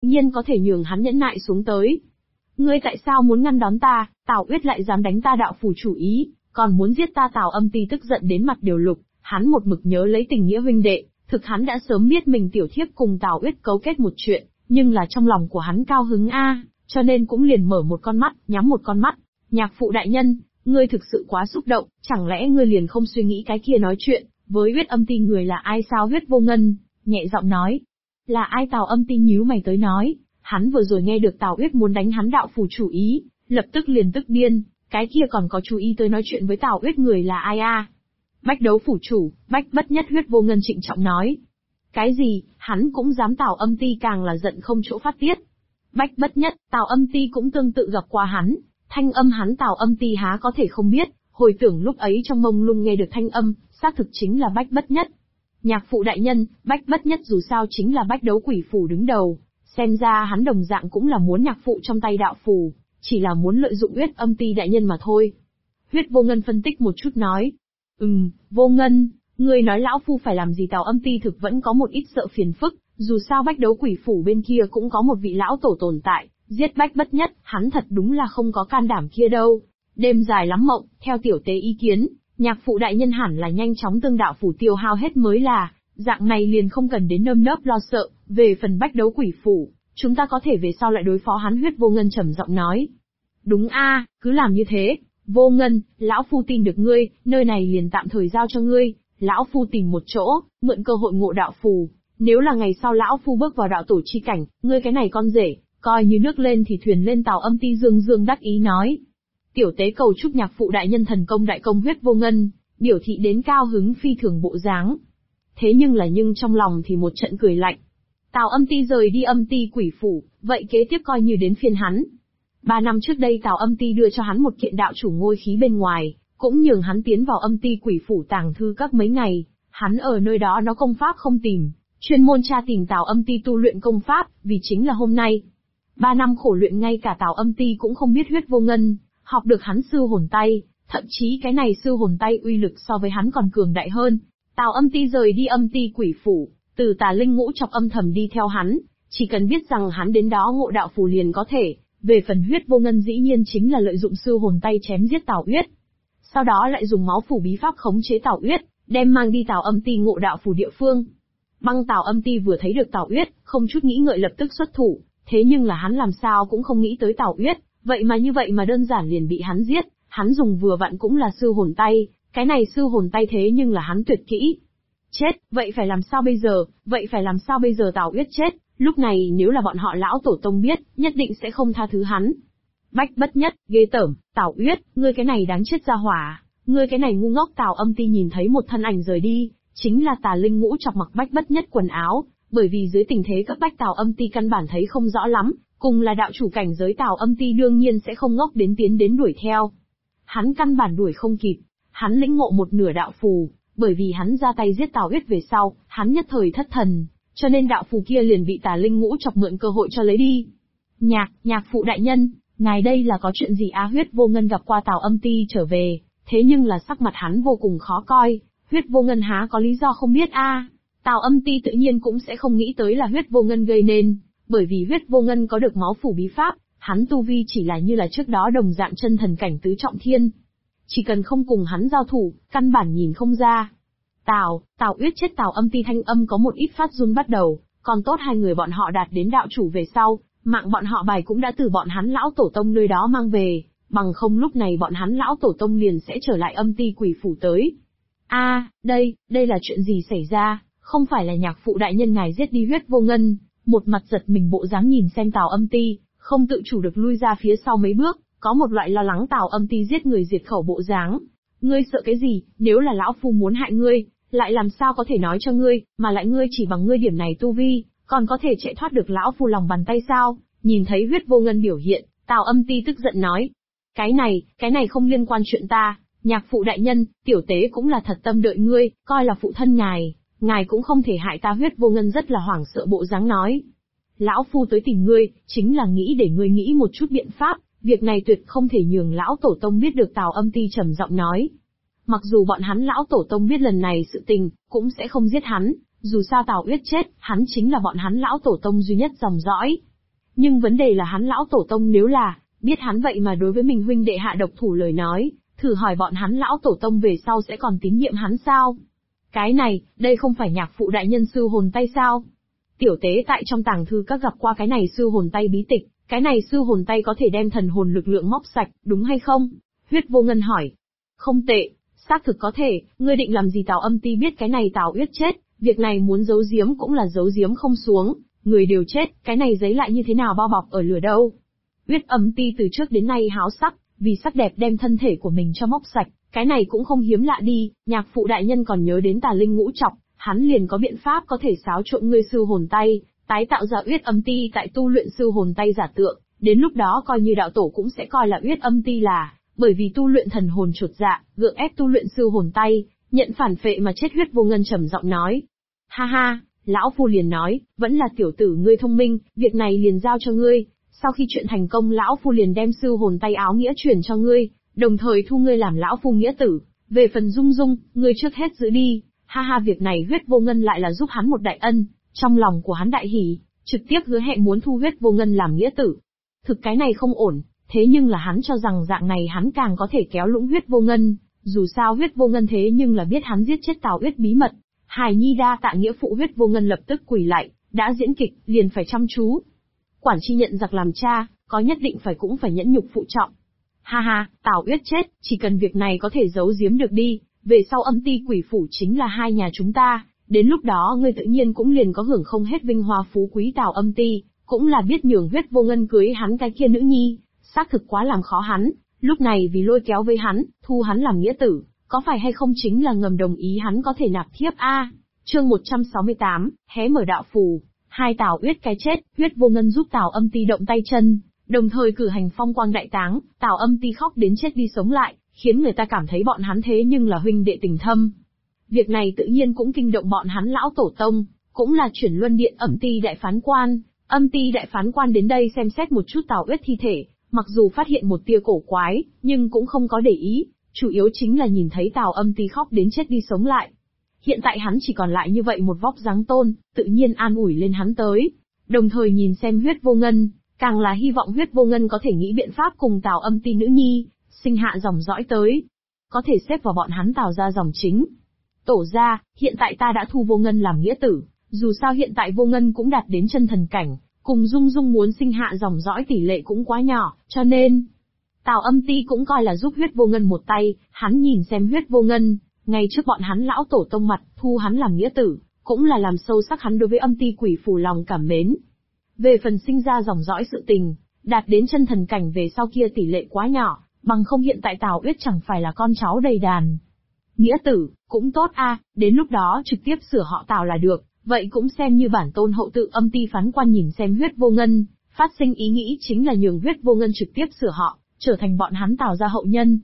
nhiên có thể nhường hắn nhẫn nại xuống tới. Ngươi tại sao muốn ngăn đón ta? Tào Uyết lại dám đánh ta đạo phủ chủ ý, còn muốn giết ta. Tào Âm Ti tức giận đến mặt đều lục, hắn một mực nhớ lấy tình nghĩa huynh đệ, thực hắn đã sớm biết mình tiểu thiếp cùng Tào Uyết cấu kết một chuyện, nhưng là trong lòng của hắn cao hứng cho nên cũng liền mở một con mắt, nhắm một con mắt. Nhạc phụ đại nhân, ngươi thực sự quá xúc động, chẳng lẽ ngươi liền không suy nghĩ cái kia nói chuyện với Huyết Âm Ti người là ai sao? Huyết Vô Ngân nhẹ giọng nói. Là ai? Tào Âm Ti nhíu mày tới nói, hắn vừa rồi nghe được Tào Uyết muốn đánh hắn đạo phủ chủ ý, lập tức liền tức điên, cái kia còn có chú ý tới nói chuyện với Tào Uyết người là ai Bách Đấu phủ chủ, Bách Bất Nhất. Huyết Vô Ngân trịnh trọng nói. Cái gì? Hắn cũng dám? Tào Âm Ti càng là giận không chỗ phát tiết. Bách Bất Nhất, Tào Âm Ti cũng tương tự gặp qua hắn, thanh âm hắn Tào Âm Ti há có thể không biết, hồi tưởng lúc ấy trong mông lung nghe được thanh âm, xác thực chính là Bách Bất Nhất. Nhạc phụ đại nhân, Bách Bất Nhất dù sao chính là Bách Đấu quỷ phủ đứng đầu, xem ra hắn đồng dạng cũng là muốn nhạc phụ trong tay đạo phủ, chỉ là muốn lợi dụng Huyết Âm Ti đại nhân mà thôi. Huyết Vô Ngân phân tích một chút nói. Vô Ngân, ngươi nói lão phu phải làm gì? Tào Âm Ti thực vẫn có một ít sợ phiền phức, dù sao Bách Đấu quỷ phủ bên kia cũng có một vị lão tổ tồn tại, giết Bách Bất Nhất, hắn thật đúng là không có can đảm kia đâu. Đêm dài lắm mộng, theo tiểu tế ý kiến, nhạc phụ đại nhân hẳn là nhanh chóng tương đạo phủ tiêu hao hết mới là, dạng này liền không cần đến nơm nớp lo sợ. Về phần Bách Đấu quỷ phủ, chúng ta có thể về sau lại đối phó hắn. Huyết Vô Ngân trầm giọng nói. Đúng cứ làm như thế. Vô Ngân, lão phu tin được ngươi, nơi này liền tạm thời giao cho ngươi, lão phu tìm một chỗ, mượn cơ hội ngộ đạo phù. Nếu là ngày sau lão phu bước vào đạo tổ chi cảnh, ngươi cái này con rể, coi như nước lên thì thuyền lên. Tào Âm Ti dương dương đắc ý nói. Tiểu tế cầu chúc nhạc phụ đại nhân thần công đại công. Huyết Vô Ngân biểu thị đến cao hứng phi thường bộ dáng. Thế nhưng trong lòng thì một trận cười lạnh. Tào Âm Ti rời đi Âm Ti quỷ phủ, vậy kế tiếp coi như đến phiên hắn. 3 năm trước đây Tào Âm Ti đưa cho hắn một kiện đạo chủ ngôi khí bên ngoài, cũng nhường hắn tiến vào Âm Ti quỷ phủ tàng thư các mấy ngày. Hắn ở nơi đó nó công pháp không tìm, chuyên môn tra tìm Tào Âm Ti tu luyện công pháp, vì chính là hôm nay. 3 năm khổ luyện ngay cả Tào Âm Ti cũng không biết Huyết Vô Ngân học được hắn sư hồn tay, thậm chí cái này sư hồn tay uy lực so với hắn còn cường đại hơn. Tào Âm Ti rời đi Âm Ti quỷ phủ, từ Tà Linh Ngũ Chọc âm thầm đi theo hắn, chỉ cần biết rằng hắn đến đó ngộ đạo phù liền có thể. Về phần Huyết Vô Ngân dĩ nhiên chính là lợi dụng sư hồn tay chém giết Tào Uyết, sau đó lại dùng máu phủ bí pháp khống chế Tào Uyết, đem mang đi Tào Âm Ti ngộ đạo phù địa phương. Băng Tào Âm Ti vừa thấy được Tào Uyết, không chút nghĩ ngợi lập tức xuất thủ, thế nhưng là hắn làm sao cũng không nghĩ tới Tào Uyết, vậy mà đơn giản liền bị hắn giết. Hắn dùng vừa vặn cũng là sư hồn tay, cái này sư hồn tay thế nhưng là hắn tuyệt kỹ. Chết, vậy phải làm sao bây giờ? Tào Uyết chết, lúc này nếu là bọn họ lão tổ tông biết, nhất định sẽ không tha thứ hắn. Bách Bất Nhất, ghê tởm, Tào Uyết, ngươi cái này đáng chết ra hỏa, ngươi cái này ngu ngốc. Tào Âm Ti nhìn thấy một thân ảnh rời đi, chính là Tà Linh Ngũ Chọc mặc Bách Bất Nhất quần áo, bởi vì dưới tình thế cấp bách Tào Âm Ti căn bản thấy không rõ lắm, cùng là đạo chủ cảnh giới Tào Âm Ti đương nhiên sẽ không ngốc đến tiến đến đuổi theo. Hắn căn bản đuổi không kịp, hắn lĩnh ngộ một nửa đạo phù, bởi vì hắn ra tay giết Tào Uyết về sau, hắn nhất thời thất thần, cho nên đạo phù kia liền bị Tà Linh Ngũ Chọc mượn cơ hội cho lấy đi. Nhạc phụ đại nhân, ngài đây là có chuyện gì? Huyết Vô Ngân gặp qua Tào Âm Ti trở về, thế nhưng là sắc mặt hắn vô cùng khó coi. Huyết Vô Ngân há có lý do không biết Tào Âm Ti tự nhiên cũng sẽ không nghĩ tới là Huyết Vô Ngân gây nên, bởi vì Huyết Vô Ngân có được máu phủ bí pháp, hắn tu vi chỉ là như là trước đó đồng dạng chân thần cảnh tứ trọng thiên. Chỉ cần không cùng hắn giao thủ, căn bản nhìn không ra. Tào Uyết chết. Tào Âm Ti thanh âm có một ít phát run bắt đầu, còn tốt hai người bọn họ đạt đến đạo chủ về sau, mạng bọn họ bài cũng đã từ bọn hắn lão tổ tông nơi đó mang về, bằng không lúc này bọn hắn lão tổ tông liền sẽ trở lại Âm Ti quỷ phủ tới. Đây là chuyện gì xảy ra? Không phải là nhạc phụ đại nhân ngài giết đi Huyết Vô Ngân? Một mặt giật mình bộ dáng nhìn xem Tào Âm Ti, không tự chủ được lui ra phía sau mấy bước, có một loại lo lắng Tào Âm Ti giết người diệt khẩu bộ dáng. Ngươi sợ cái gì? Nếu là lão phu muốn hại ngươi, lại làm sao có thể nói cho ngươi, mà lại ngươi chỉ bằng ngươi điểm này tu vi, còn có thể chạy thoát được lão phu lòng bàn tay sao? Nhìn thấy Huyết Vô Ngân biểu hiện, Tào Âm Ti tức giận nói. Cái này không liên quan chuyện ta, nhạc phụ đại nhân, tiểu tế cũng là thật tâm đợi ngươi, coi là phụ thân ngài cũng không thể hại ta. Huyết Vô Ngân rất là hoảng sợ bộ dáng nói. Lão phu tới tìm ngươi, chính là nghĩ để ngươi nghĩ một chút biện pháp, việc này tuyệt không thể nhường lão tổ tông biết được. Tào Âm Ti trầm giọng nói. Mặc dù bọn hắn lão tổ tông biết lần này sự tình, cũng sẽ không giết hắn, dù sao Tào Uyết chết, hắn chính là bọn hắn lão tổ tông duy nhất dòng dõi. Nhưng vấn đề là hắn lão tổ tông nếu là, biết hắn vậy mà đối với mình huynh đệ hạ độc thủ lời nói, thử hỏi bọn hắn lão tổ tông về sau sẽ còn tín nhiệm hắn sao? Cái này, đây không phải nhạc phụ đại nhân sư hồn tay sao? Tiểu tế tại trong tàng thư các gặp qua cái này sư hồn tay bí tịch, cái này sư hồn tay có thể đem thần hồn lực lượng móc sạch, đúng hay không? Huyết Vô Ngân hỏi. Không tệ, xác thực có thể, ngươi định làm gì Tào Âm Ti biết cái này Tào Uyết chết, việc này muốn giấu giếm cũng là giấu giếm không xuống, người đều chết, cái này giấy lại như thế nào bao bọc ở lửa đâu? Uyết Âm Ti từ trước đến nay háo sắc, vì sắc đẹp đem thân thể của mình cho móc sạch, cái này cũng không hiếm lạ đi, nhạc phụ đại nhân còn nhớ đến Tà Linh Ngũ Trọc, hắn liền có biện pháp có thể xáo trộn ngươi sư hồn tay, tái tạo ra Uyết Âm Ti tại tu luyện sư hồn tay giả tượng, đến lúc đó coi như đạo tổ cũng sẽ coi là Uyết Âm Ti là, bởi vì tu luyện thần hồn chột dạ, gượng ép tu luyện sư hồn tay, nhận phản phệ mà chết. Huyết Vô Ngân trầm giọng nói. Ha ha, lão phu liền nói, vẫn là tiểu tử ngươi thông minh, việc này liền giao cho ngươi, sau khi chuyện thành công lão phu liền đem sư hồn tay áo nghĩa truyền cho ngươi, đồng thời thu ngươi làm lão phu nghĩa tử, về phần Dung Dung, ngươi trước hết giữ đi. Ha ha, việc này Huyết Vô Ngân lại là giúp hắn một đại ân, trong lòng của hắn đại hỉ, trực tiếp hứa hẹn muốn thu Huyết Vô Ngân làm nghĩa tử. Thực cái này không ổn, thế nhưng là hắn cho rằng dạng này hắn càng có thể kéo lũng Huyết Vô Ngân, dù sao Huyết Vô Ngân thế nhưng là biết hắn giết chết Tào Uyết bí mật. Hài nhi đa tạ nghĩa phụ. Huyết Vô Ngân lập tức quỳ lại, đã diễn kịch, liền phải chăm chú. Quản chi nhận giặc làm cha, có nhất định phải cũng phải nhẫn nhục phụ trọng. Ha ha, Tào Uyết chết, chỉ cần việc này có thể giấu giếm được đi, về sau Âm Ti Quỷ Phủ chính là hai nhà chúng ta, đến lúc đó ngươi tự nhiên cũng liền có hưởng không hết vinh hoa phú quý. Tào Âm Ti cũng là biết nhường Huyết Vô Ngân cưới hắn cái kia nữ nhi, xác thực quá làm khó hắn, lúc này vì lôi kéo với hắn, thu hắn làm nghĩa tử, có phải hay không chính là ngầm đồng ý hắn có thể nạp thiếp a? Chương 168, hé mở đạo phù, hai Tào Uyết cái chết, Huyết Vô Ngân giúp Tào Âm Ti động tay chân, đồng thời cử hành phong quang đại táng, Tào Âm Ti khóc đến chết đi sống lại, khiến người ta cảm thấy bọn hắn thế nhưng là huynh đệ tình thâm. Việc này tự nhiên cũng kinh động bọn hắn lão tổ tông, cũng là chuyển luân điện Âm Ti đại phán quan. Âm Ti đại phán quan đến đây xem xét một chút Tào Uyết thi thể, mặc dù phát hiện một tia cổ quái, nhưng cũng không có để ý, chủ yếu chính là nhìn thấy Tào Âm Ti khóc đến chết đi sống lại. Hiện tại hắn chỉ còn lại như vậy một vóc dáng tôn, tự nhiên an ủi lên hắn tới. Đồng thời nhìn xem Huyết Vô Ngân, càng là hy vọng Huyết Vô Ngân có thể nghĩ biện pháp cùng Tào Âm Ti nữ nhi, sinh hạ dòng dõi tới. Có thể xếp vào bọn hắn Tào gia dòng chính. Tổ gia, hiện tại ta đã thu Vô Ngân làm nghĩa tử, dù sao hiện tại Vô Ngân cũng đạt đến chân thần cảnh, cùng Dung Dung muốn sinh hạ dòng dõi tỷ lệ cũng quá nhỏ, cho nên Tào Âm Ti cũng coi là giúp Huyết Vô Ngân một tay. Hắn nhìn xem Huyết Vô Ngân, ngay trước bọn hắn lão tổ tông mặt, thu hắn làm nghĩa tử, cũng là làm sâu sắc hắn đối với Âm Ti Quỷ Phủ lòng cảm mến. Về phần sinh ra dòng dõi sự tình, đạt đến chân thần cảnh về sau kia tỷ lệ quá nhỏ, bằng không hiện tại Tào Uyết chẳng phải là con cháu đầy đàn. Nghĩa tử, cũng tốt a, đến lúc đó trực tiếp sửa họ Tào là được, vậy cũng xem như bản tôn hậu tự. Âm Ti phán quan nhìn xem Huyết Vô Ngân, phát sinh ý nghĩ chính là nhường Huyết Vô Ngân trực tiếp sửa họ, trở thành bọn hắn Tào gia hậu nhân.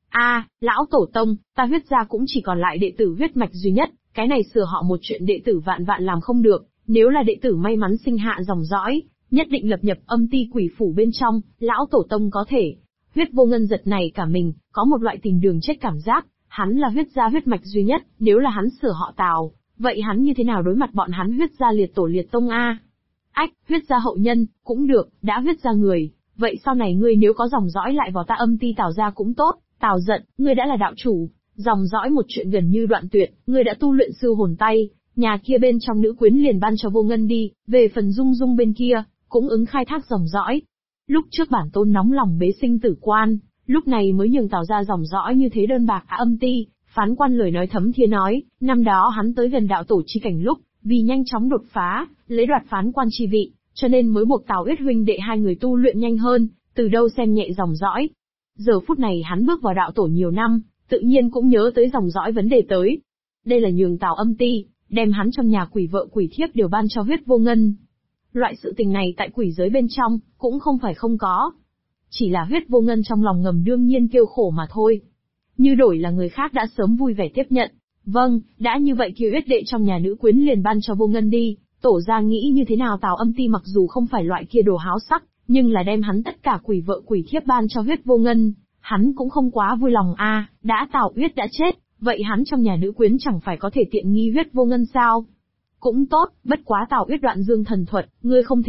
Lão tổ tông, ta Huyết gia cũng chỉ còn lại đệ tử huyết mạch duy nhất, cái này sửa họ một chuyện đệ tử vạn vạn làm không được, nếu là đệ tử may mắn sinh hạ dòng dõi, nhất định lập nhập Âm Ti Quỷ Phủ bên trong, lão tổ tông có thể. Huyết Vô Ngân giật này cả mình, có một loại tìm đường chết cảm giác, hắn là Huyết gia huyết mạch duy nhất, nếu là hắn sửa họ Tào, vậy hắn như thế nào đối mặt bọn hắn Huyết gia liệt tổ liệt tông a? Huyết gia hậu nhân, cũng được, đã Huyết gia người, vậy sau này ngươi nếu có dòng dõi lại vào ta Âm Ti Tào gia cũng tốt. Tào giận, ngươi đã là đạo chủ, dòng dõi một chuyện gần như đoạn tuyệt, ngươi đã tu luyện sư hồn tay, nhà kia bên trong nữ quyến liền ban cho Vô Ngân đi, về phần Dung Dung bên kia, cũng ứng khai thác dòng dõi. Lúc trước bản tôn nóng lòng bế sinh tử quan, lúc này mới nhường Tào ra dòng dõi như thế đơn bạc. Âm Ti phán quan lời nói thấm thía nói, năm đó hắn tới gần đạo tổ chi cảnh lúc, vì nhanh chóng đột phá, lấy đoạt phán quan chi vị, cho nên mới buộc Tào Uyết huynh đệ hai người tu luyện nhanh hơn, từ đâu xem nhẹ dòng dõi. Giờ phút này hắn bước vào đạo tổ nhiều năm, tự nhiên cũng nhớ tới dòng dõi vấn đề tới. Đây là nhường Tào Âm Ti, đem hắn trong nhà quỷ vợ quỷ thiếp đều ban cho Huyết Vô Ngân. Loại sự tình này tại quỷ giới bên trong, cũng không phải không có. Chỉ là Huyết Vô Ngân trong lòng ngầm đương nhiên kêu khổ mà thôi. Như đổi là người khác đã sớm vui vẻ tiếp nhận. Vâng, đã như vậy kia Uyết đệ trong nhà nữ quyến liền ban cho Vô Ngân đi, tổ ra nghĩ như thế nào. Tào Âm Ti mặc dù không phải loại kia đồ háo sắc, nhưng là đem hắn tất cả quỷ vợ quỷ thiếp ban cho Huyết Vô Ngân, hắn cũng không quá vui lòng a. Đã Tào Uyết đã chết, vậy hắn trong nhà nữ quyến chẳng phải có thể tiện nghi Huyết Vô Ngân sao? Cũng tốt, bất quá Tào Uyết đoạn dương thần thuật, ngươi không thể học,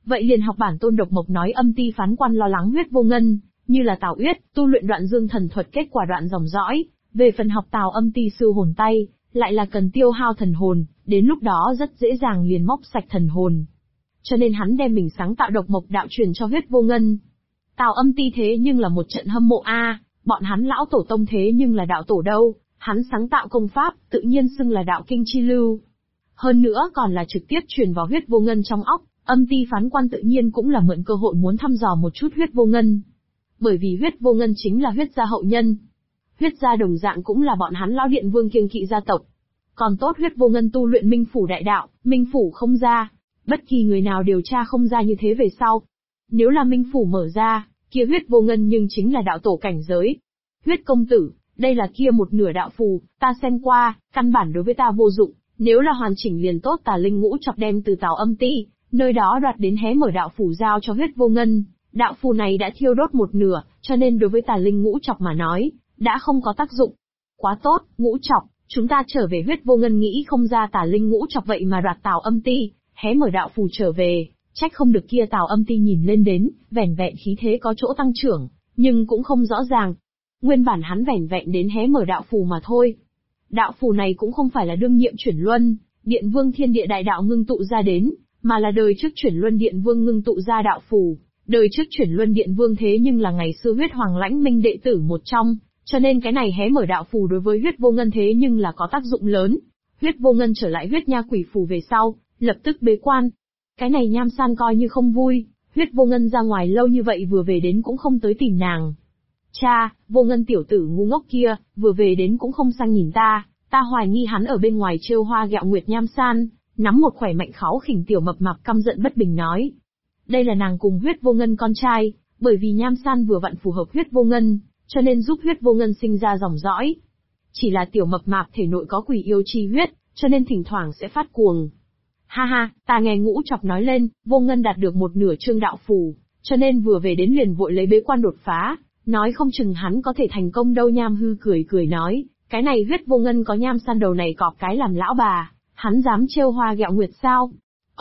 vậy liền học bản tôn độc mộc nói âm ti phán quan lo lắng Huyết Vô Ngân, như là Tào Uyết, tu luyện Đoạn Dương thần thuật kết quả đoạn dòng dõi, về phần học Tào âm ti sư hồn tay, lại là cần tiêu hao thần hồn, đến lúc đó rất dễ dàng liền móc sạch thần hồn. Cho nên hắn đem mình sáng tạo độc mộc đạo truyền cho Huyết Vô Ngân. Tào âm ti thế nhưng là một trận hâm mộ bọn hắn lão tổ tông thế nhưng là đạo tổ đâu, hắn sáng tạo công pháp, tự nhiên xưng là đạo kinh chi lưu. Hơn nữa còn là trực tiếp truyền vào Huyết Vô Ngân trong óc, âm ti phán quan tự nhiên cũng là mượn cơ hội muốn thăm dò một chút Huyết Vô Ngân. Bởi vì Huyết Vô Ngân chính là Huyết gia hậu nhân. Huyết gia đồng dạng cũng là bọn hắn lão điện vương kiêng kỵ gia tộc. Còn tốt Huyết Vô Ngân tu luyện Minh Phủ đại đạo, Minh Phủ không ra, bất kỳ người nào điều tra không ra như thế về sau. Nếu là Minh Phủ mở ra, kia Huyết Vô Ngân nhưng chính là đạo tổ cảnh giới. Huyết công tử, đây là kia một nửa đạo phù, ta xem qua, căn bản đối với ta vô dụng, nếu là hoàn chỉnh liền tốt. Tà Linh ngũ chọc đem từ Tào âm ti, nơi đó đoạt đến hé mở đạo phù giao cho Huyết Vô Ngân. Đạo phù này đã thiêu đốt một nửa, cho nên đối với Tà Linh ngũ chọc mà nói, đã không có tác dụng. Quá tốt, ngũ chọc, chúng ta trở về. Huyết Vô Ngân nghĩ không ra Tà Linh ngũ chọc vậy mà đoạt Tào âm ti, hé mở đạo phù trở về, trách không được kia Tào âm ti nhìn lên đến, vẻn vẹn khí thế có chỗ tăng trưởng, nhưng cũng không rõ ràng. Nguyên bản hắn vẻn vẹn đến hé mở đạo phù mà thôi. Đạo phù này cũng không phải là đương nhiệm chuyển luân, Điện Vương Thiên Địa Đại Đạo ngưng tụ ra đến, mà là đời trước chuyển luân Điện Vương ngưng tụ ra đạo phù. Đời trước chuyển luân Điện Vương thế nhưng là ngày xưa Huyết Hoàng Lãnh Minh đệ tử một trong, cho nên cái này hé mở đạo phù đối với Huyết Vô Ngân thế nhưng là có tác dụng lớn. Huyết Vô Ngân trở lại Huyết Nha Quỷ Phù về sau, lập tức bế quan. Cái này Nham San coi như không vui, Huyết Vô Ngân ra ngoài lâu như vậy vừa về đến cũng không tới tìm nàng. Cha, Vô Ngân tiểu tử ngu ngốc kia, vừa về đến cũng không sang nhìn ta hoài nghi hắn ở bên ngoài trêu hoa ghẹo nguyệt. Nham San nắm một khỏe mạnh kháu khỉnh tiểu mập mạp căm giận bất bình nói. Đây là nàng cùng Huyết Vô Ngân con trai, bởi vì Nham San vừa vặn phù hợp Huyết Vô Ngân, cho nên giúp Huyết Vô Ngân sinh ra dòng dõi. Chỉ là tiểu mập mạp thể nội có quỷ yêu chi huyết, cho nên thỉnh thoảng sẽ phát cuồng. Ha ha, ta nghe ngũ chọc nói lên, Vô Ngân đạt được một nửa chương đạo phù, cho nên vừa về đến liền vội lấy bế quan đột phá, nói không chừng hắn có thể thành công đâu. Nham Hư cười cười nói, cái này Huyết Vô Ngân có Nham San đầu này cọp cái làm lão bà, hắn dám trêu hoa ghẹo nguyệt sao?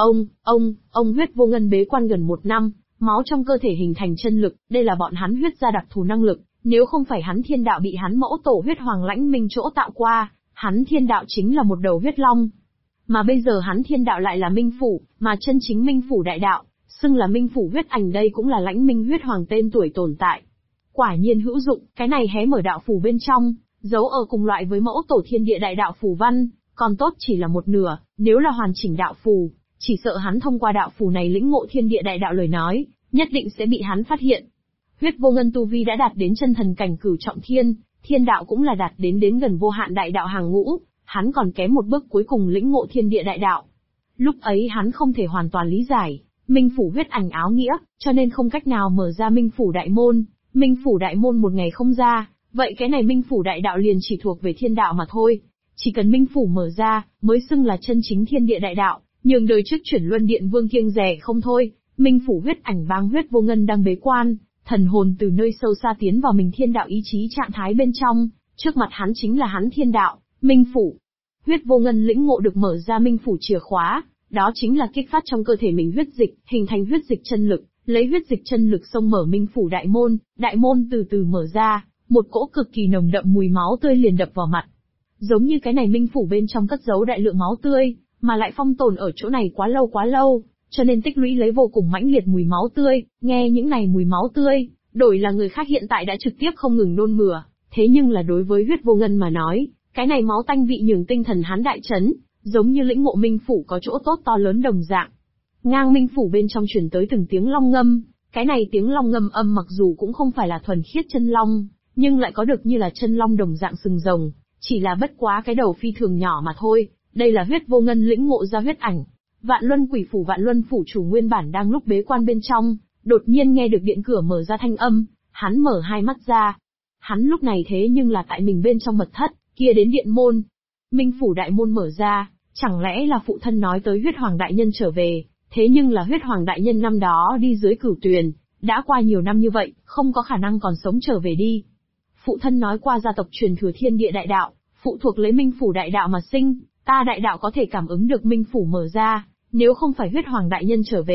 Ông Huyết Vô Ngân bế quan gần 1 năm, máu trong cơ thể hình thành chân lực, đây là bọn hắn huyết gia đặc thù năng lực, nếu không phải hắn thiên đạo bị hắn mẫu tổ Huyết Hoàng Lãnh Minh chỗ tạo qua, hắn thiên đạo chính là một đầu huyết long. Mà bây giờ hắn thiên đạo lại là Minh Phủ, mà chân chính Minh Phủ đại đạo, xưng là Minh Phủ huyết ảnh, đây cũng là Lãnh Minh huyết hoàng tên tuổi tồn tại. Quả nhiên hữu dụng, cái này hé mở đạo phù bên trong, dấu ở cùng loại với mẫu tổ thiên địa đại đạo phù văn, còn tốt chỉ là một nửa, nếu là hoàn chỉnh đạo phù, chỉ sợ hắn thông qua đạo phù này lĩnh ngộ thiên địa đại đạo lời nói, nhất định sẽ bị hắn phát hiện. Huyết Vô Ngân tu vi đã đạt đến chân thần cảnh cửu trọng thiên, thiên đạo cũng là đạt đến gần vô hạn đại đạo hàng ngũ, hắn còn kém một bước cuối cùng lĩnh ngộ thiên địa đại đạo. Lúc ấy hắn không thể hoàn toàn lý giải Minh Phủ huyết ảnh áo nghĩa, cho nên không cách nào mở ra Minh Phủ đại môn. Minh Phủ đại môn một ngày không ra, vậy cái này Minh Phủ đại đạo liền chỉ thuộc về thiên đạo mà thôi. Chỉ cần Minh Phủ mở ra, mới xưng là chân chính thiên địa đại đạo, nhường đời trước chuyển luân điện vương kiêng rẻ không thôi. Minh Phủ huyết ảnh bang Huyết Vô Ngân đang bế quan, thần hồn từ nơi sâu xa tiến vào mình thiên đạo ý chí trạng thái bên trong, trước mặt hắn chính là hắn thiên đạo, Minh Phủ. Huyết Vô Ngân lĩnh ngộ được mở ra Minh Phủ chìa khóa, đó chính là kích phát trong cơ thể mình huyết dịch, hình thành huyết dịch chân lực, lấy huyết dịch chân lực xông mở Minh Phủ đại môn từ từ mở ra, một cỗ cực kỳ nồng đậm mùi máu tươi liền đập vào mặt. Giống như cái này Minh Phủ bên trong cất giấu đại lượng máu tươi, mà lại phong tồn ở chỗ này quá lâu, cho nên tích lũy lấy vô cùng mãnh liệt mùi máu tươi. Nghe những này mùi máu tươi, đổi là người khác hiện tại đã trực tiếp không ngừng nôn mửa, thế nhưng là đối với Huyết Vô Ngân mà nói, cái này máu tanh vị nhường tinh thần hắn đại chấn, giống như lĩnh ngộ Minh Phủ có chỗ tốt to lớn đồng dạng. Ngang Minh Phủ bên trong truyền tới từng tiếng long ngâm, cái này tiếng long ngâm âm mặc dù cũng không phải là thuần khiết chân long, nhưng lại có được như là chân long đồng dạng sừng rồng, chỉ là bất quá cái đầu phi thường nhỏ mà thôi. Đây là Huyết Vô Ngân lĩnh ngộ ra huyết ảnh. Vạn Luân Quỷ Phủ Vạn Luân Phủ chủ nguyên bản đang lúc bế quan bên trong, đột nhiên nghe được điện cửa mở ra thanh âm, hắn mở hai mắt ra. Hắn lúc này thế nhưng là tại mình bên trong mật thất, kia đến điện môn. Minh Phủ đại môn mở ra, chẳng lẽ là phụ thân nói tới Huyết Hoàng đại nhân trở về, thế nhưng là Huyết Hoàng đại nhân năm đó đi dưới Cửu Tuyền, đã qua nhiều năm như vậy, không có khả năng còn sống trở về đi. Phụ thân nói qua gia tộc truyền thừa thiên địa đại đạo, phụ thuộc lấy Minh Phủ đại đạo mà sinh, ta đại đạo có thể cảm ứng được Minh Phủ mở ra, nếu không phải Huyết Hoàng đại nhân trở về,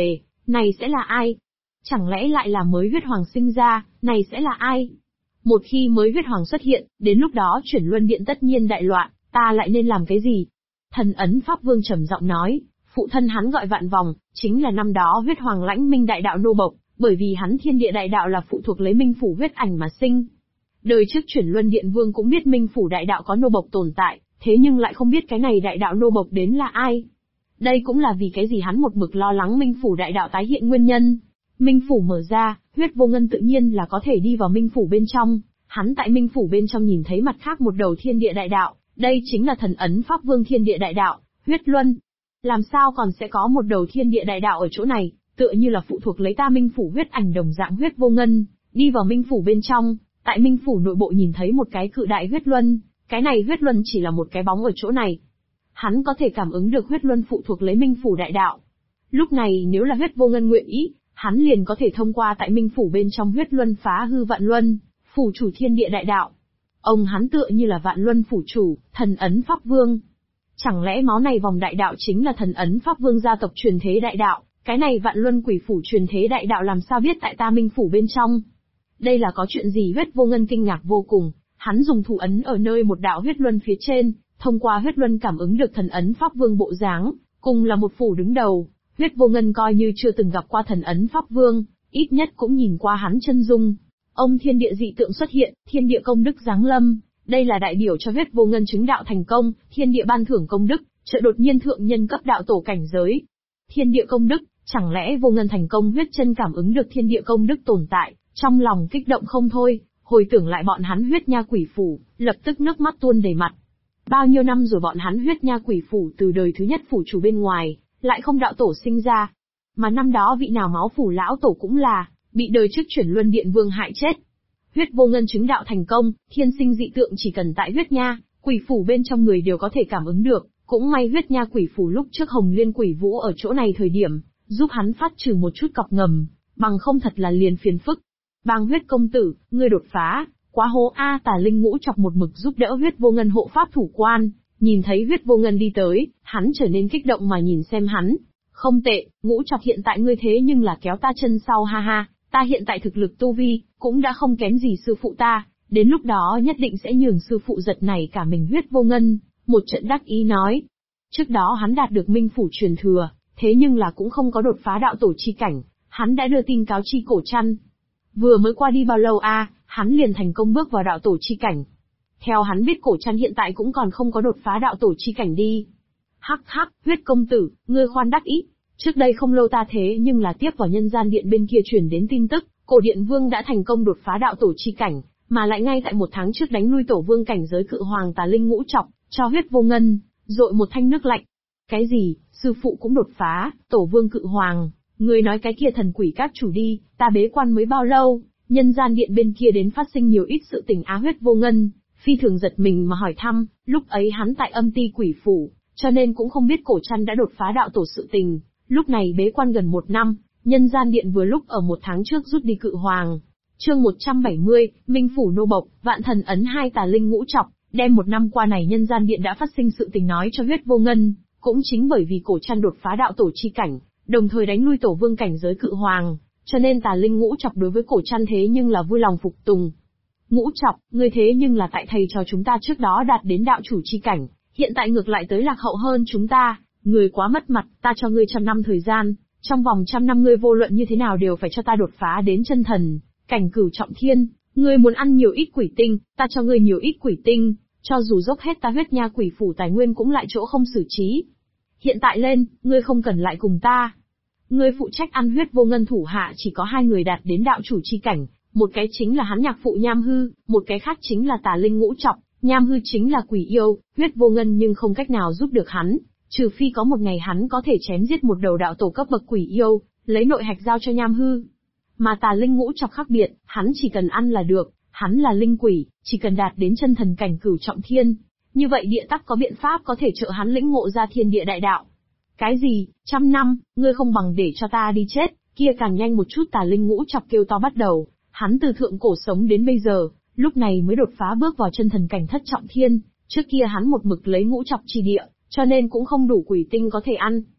Này sẽ là ai? Chẳng lẽ lại là mới huyết hoàng sinh ra, này sẽ là ai? Một khi mới huyết hoàng xuất hiện, đến lúc đó chuyển luân điện tất nhiên đại loạn, ta lại nên làm cái gì? Thần ấn Pháp Vương trầm giọng nói, phụ thân hắn gọi Vạn Vòng, chính là năm đó huyết hoàng lãnh minh đại đạo nô bộc, bởi vì hắn thiên địa đại đạo là phụ thuộc lấy minh phủ huyết ảnh mà sinh. Đời trước chuyển luân điện vương cũng biết minh phủ đại đạo có nô bộc tồn tại, thế nhưng lại không biết cái này đại đạo nô bộc đến là ai. Đây cũng là vì cái gì hắn một mực lo lắng minh phủ đại đạo tái hiện nguyên nhân. Minh phủ mở ra, huyết vô ngân tự nhiên là có thể đi vào minh phủ bên trong, hắn tại minh phủ bên trong nhìn thấy mặt khác một đầu thiên địa đại đạo, đây chính là thần ấn Pháp Vương thiên địa đại đạo, huyết luân. Làm sao còn sẽ có một đầu thiên địa đại đạo ở chỗ này, tựa như là phụ thuộc lấy ta minh phủ huyết ảnh đồng dạng huyết vô ngân, đi vào minh phủ bên trong, tại minh phủ nội bộ nhìn thấy một cái cự đại huyết luân, cái này huyết luân chỉ là một cái bóng ở chỗ này. Hắn có thể cảm ứng được huyết luân phụ thuộc lấy minh phủ đại đạo. Lúc này nếu là huyết vô ngân nguyện ý, hắn liền có thể thông qua tại minh phủ bên trong huyết luân phá hư vạn luân, phủ chủ thiên địa đại đạo. Ông hắn tựa như là vạn luân phủ chủ, thần ấn Pháp Vương. Chẳng lẽ máu này vòng đại đạo chính là thần ấn Pháp Vương gia tộc truyền thế đại đạo, cái này vạn luân quỷ phủ truyền thế đại đạo làm sao biết tại ta minh phủ bên trong? Đây là có chuyện gì? Huyết vô ngân kinh ngạc vô cùng, hắn dùng thủ ấn ở nơi một đạo huyết luân phía trên, thông qua huyết luân cảm ứng được thần ấn Pháp Vương bộ dáng, cùng là một phủ đứng đầu. Huyết vô ngân coi như chưa từng gặp qua thần ấn Pháp Vương, ít nhất cũng nhìn qua hắn chân dung. Ông thiên địa dị tượng xuất hiện, thiên địa công đức giáng lâm, đây là đại biểu cho huyết vô ngân chứng đạo thành công, thiên địa ban thưởng công đức, trợ đột nhiên thượng nhân cấp đạo tổ cảnh giới. Thiên địa công đức, chẳng lẽ vô ngân thành công huyết chân cảm ứng được thiên địa công đức tồn tại, trong lòng kích động không thôi, hồi tưởng lại bọn hắn huyết nha quỷ phủ, lập tức nước mắt tuôn đầy mặt. Bao nhiêu năm rồi bọn hắn huyết nha quỷ phủ từ đời thứ nhất phủ chủ bên ngoài, lại không đạo tổ sinh ra. Mà năm đó vị nào máu phủ lão tổ cũng là, bị đời trước chuyển luân điện vương hại chết. Huyết vô ngân chứng đạo thành công, thiên sinh dị tượng chỉ cần tại huyết nha, quỷ phủ bên trong người đều có thể cảm ứng được, cũng may huyết nha quỷ phủ lúc trước Hồng Liên quỷ vũ ở chỗ này thời điểm, giúp hắn phát trừ một chút cọc ngầm, bằng không thật là liền phiền phức. Bang huyết công tử, ngươi đột phá, quá hố a. Tà Linh Ngũ Chọc một mực giúp đỡ huyết vô ngân hộ pháp thủ quan, nhìn thấy huyết vô ngân đi tới, hắn trở nên kích động mà nhìn xem hắn. Không tệ, Ngũ Chọc hiện tại ngươi thế nhưng là kéo ta chân sau ha ha, ta hiện tại thực lực tu vi, cũng đã không kém gì sư phụ ta, đến lúc đó nhất định sẽ nhường sư phụ giật nảy cả mình. Huyết vô ngân, một trận đắc ý nói. Trước đó hắn đạt được minh phủ truyền thừa, thế nhưng là cũng không có đột phá đạo tổ chi cảnh, hắn đã đưa tin cáo chi Cổ Trăn. Vừa mới qua đi bao lâu hắn liền thành công bước vào đạo tổ chi cảnh. Theo hắn biết Cổ Trăn hiện tại cũng còn không có đột phá đạo tổ chi cảnh đi. Hắc hắc, huyết công tử, ngươi khoan đắc ý. Trước đây không lâu ta thế nhưng là tiếp vào nhân gian điện bên kia truyền đến tin tức, Cổ Điện Vương đã thành công đột phá đạo tổ chi cảnh, mà lại ngay tại một tháng trước đánh lui tổ vương cảnh giới cự hoàng Tà Linh Ngũ Chọc, cho huyết vô ngân, dội một thanh nước lạnh. Cái gì, sư phụ cũng đột phá, tổ vương cự hoàng, ngươi nói cái kia thần quỷ các chủ đi, ta bế quan mới bao lâu, nhân gian điện bên kia đến phát sinh nhiều ít sự tình á. Huyết vô ngân, phi thường giật mình mà hỏi thăm, lúc ấy hắn tại âm ti quỷ phủ, cho nên cũng không biết Cổ Trăn đã đột phá đạo tổ sự tình, lúc này bế quan gần 1 năm, nhân gian điện vừa lúc ở 1 tháng trước rút đi cự hoàng. Chương 170, Minh phủ nô bộc, Vạn Thần ấn 2 Tà Linh Ngũ Chọc, đem 1 năm qua này nhân gian điện đã phát sinh sự tình nói cho huyết vô ngân, cũng chính bởi vì Cổ Trăn đột phá đạo tổ chi cảnh, đồng thời đánh lui tổ vương cảnh giới cự hoàng, cho nên Tà Linh Ngũ Chọc đối với Cổ Trăn thế nhưng là vui lòng phục tùng. Ngũ Chọc, ngươi thế nhưng là tại thầy trò chúng ta trước đó đạt đến đạo chủ chi cảnh, hiện tại ngược lại tới lạc hậu hơn chúng ta, ngươi quá mất mặt, ta cho ngươi 100 năm thời gian, trong vòng 100 năm ngươi vô luận như thế nào đều phải cho ta đột phá đến chân thần, cảnh cửu trọng thiên, ngươi muốn ăn nhiều ít quỷ tinh, ta cho ngươi nhiều ít quỷ tinh, cho dù dốc hết ta huyết nha quỷ phủ tài nguyên cũng lại chỗ không xử trí. Hiện tại lên, ngươi không cần lại cùng ta. Ngươi phụ trách ăn huyết vô ngân thủ hạ chỉ có 2 người đạt đến đạo chủ chi cảnh, một cái chính là hắn nhạc phụ Nham Hư, một cái khác chính là Tà Linh Ngũ Chọc. Nham Hư chính là quỷ yêu, huyết vô ngân nhưng không cách nào giúp được hắn, trừ phi có một ngày hắn có thể chém giết một đầu đạo tổ cấp bậc quỷ yêu, lấy nội hạch giao cho Nham Hư. Mà Tà Linh Ngũ Chọc khác biệt, hắn chỉ cần ăn là được, hắn là linh quỷ, chỉ cần đạt đến chân thần cảnh cửu trọng thiên, như vậy địa tắc có biện pháp có thể trợ hắn lĩnh ngộ ra thiên địa đại đạo. Cái gì, 100 năm, ngươi không bằng để cho ta đi chết, kia càng nhanh một chút. Tà Linh Ngũ Chọc kêu to bắt đầu, hắn từ thượng cổ sống đến bây giờ, lúc này mới đột phá bước vào chân thần cảnh thất trọng thiên, trước kia hắn một mực lấy ngũ chọc chi địa, cho nên cũng không đủ quỷ tinh có thể ăn.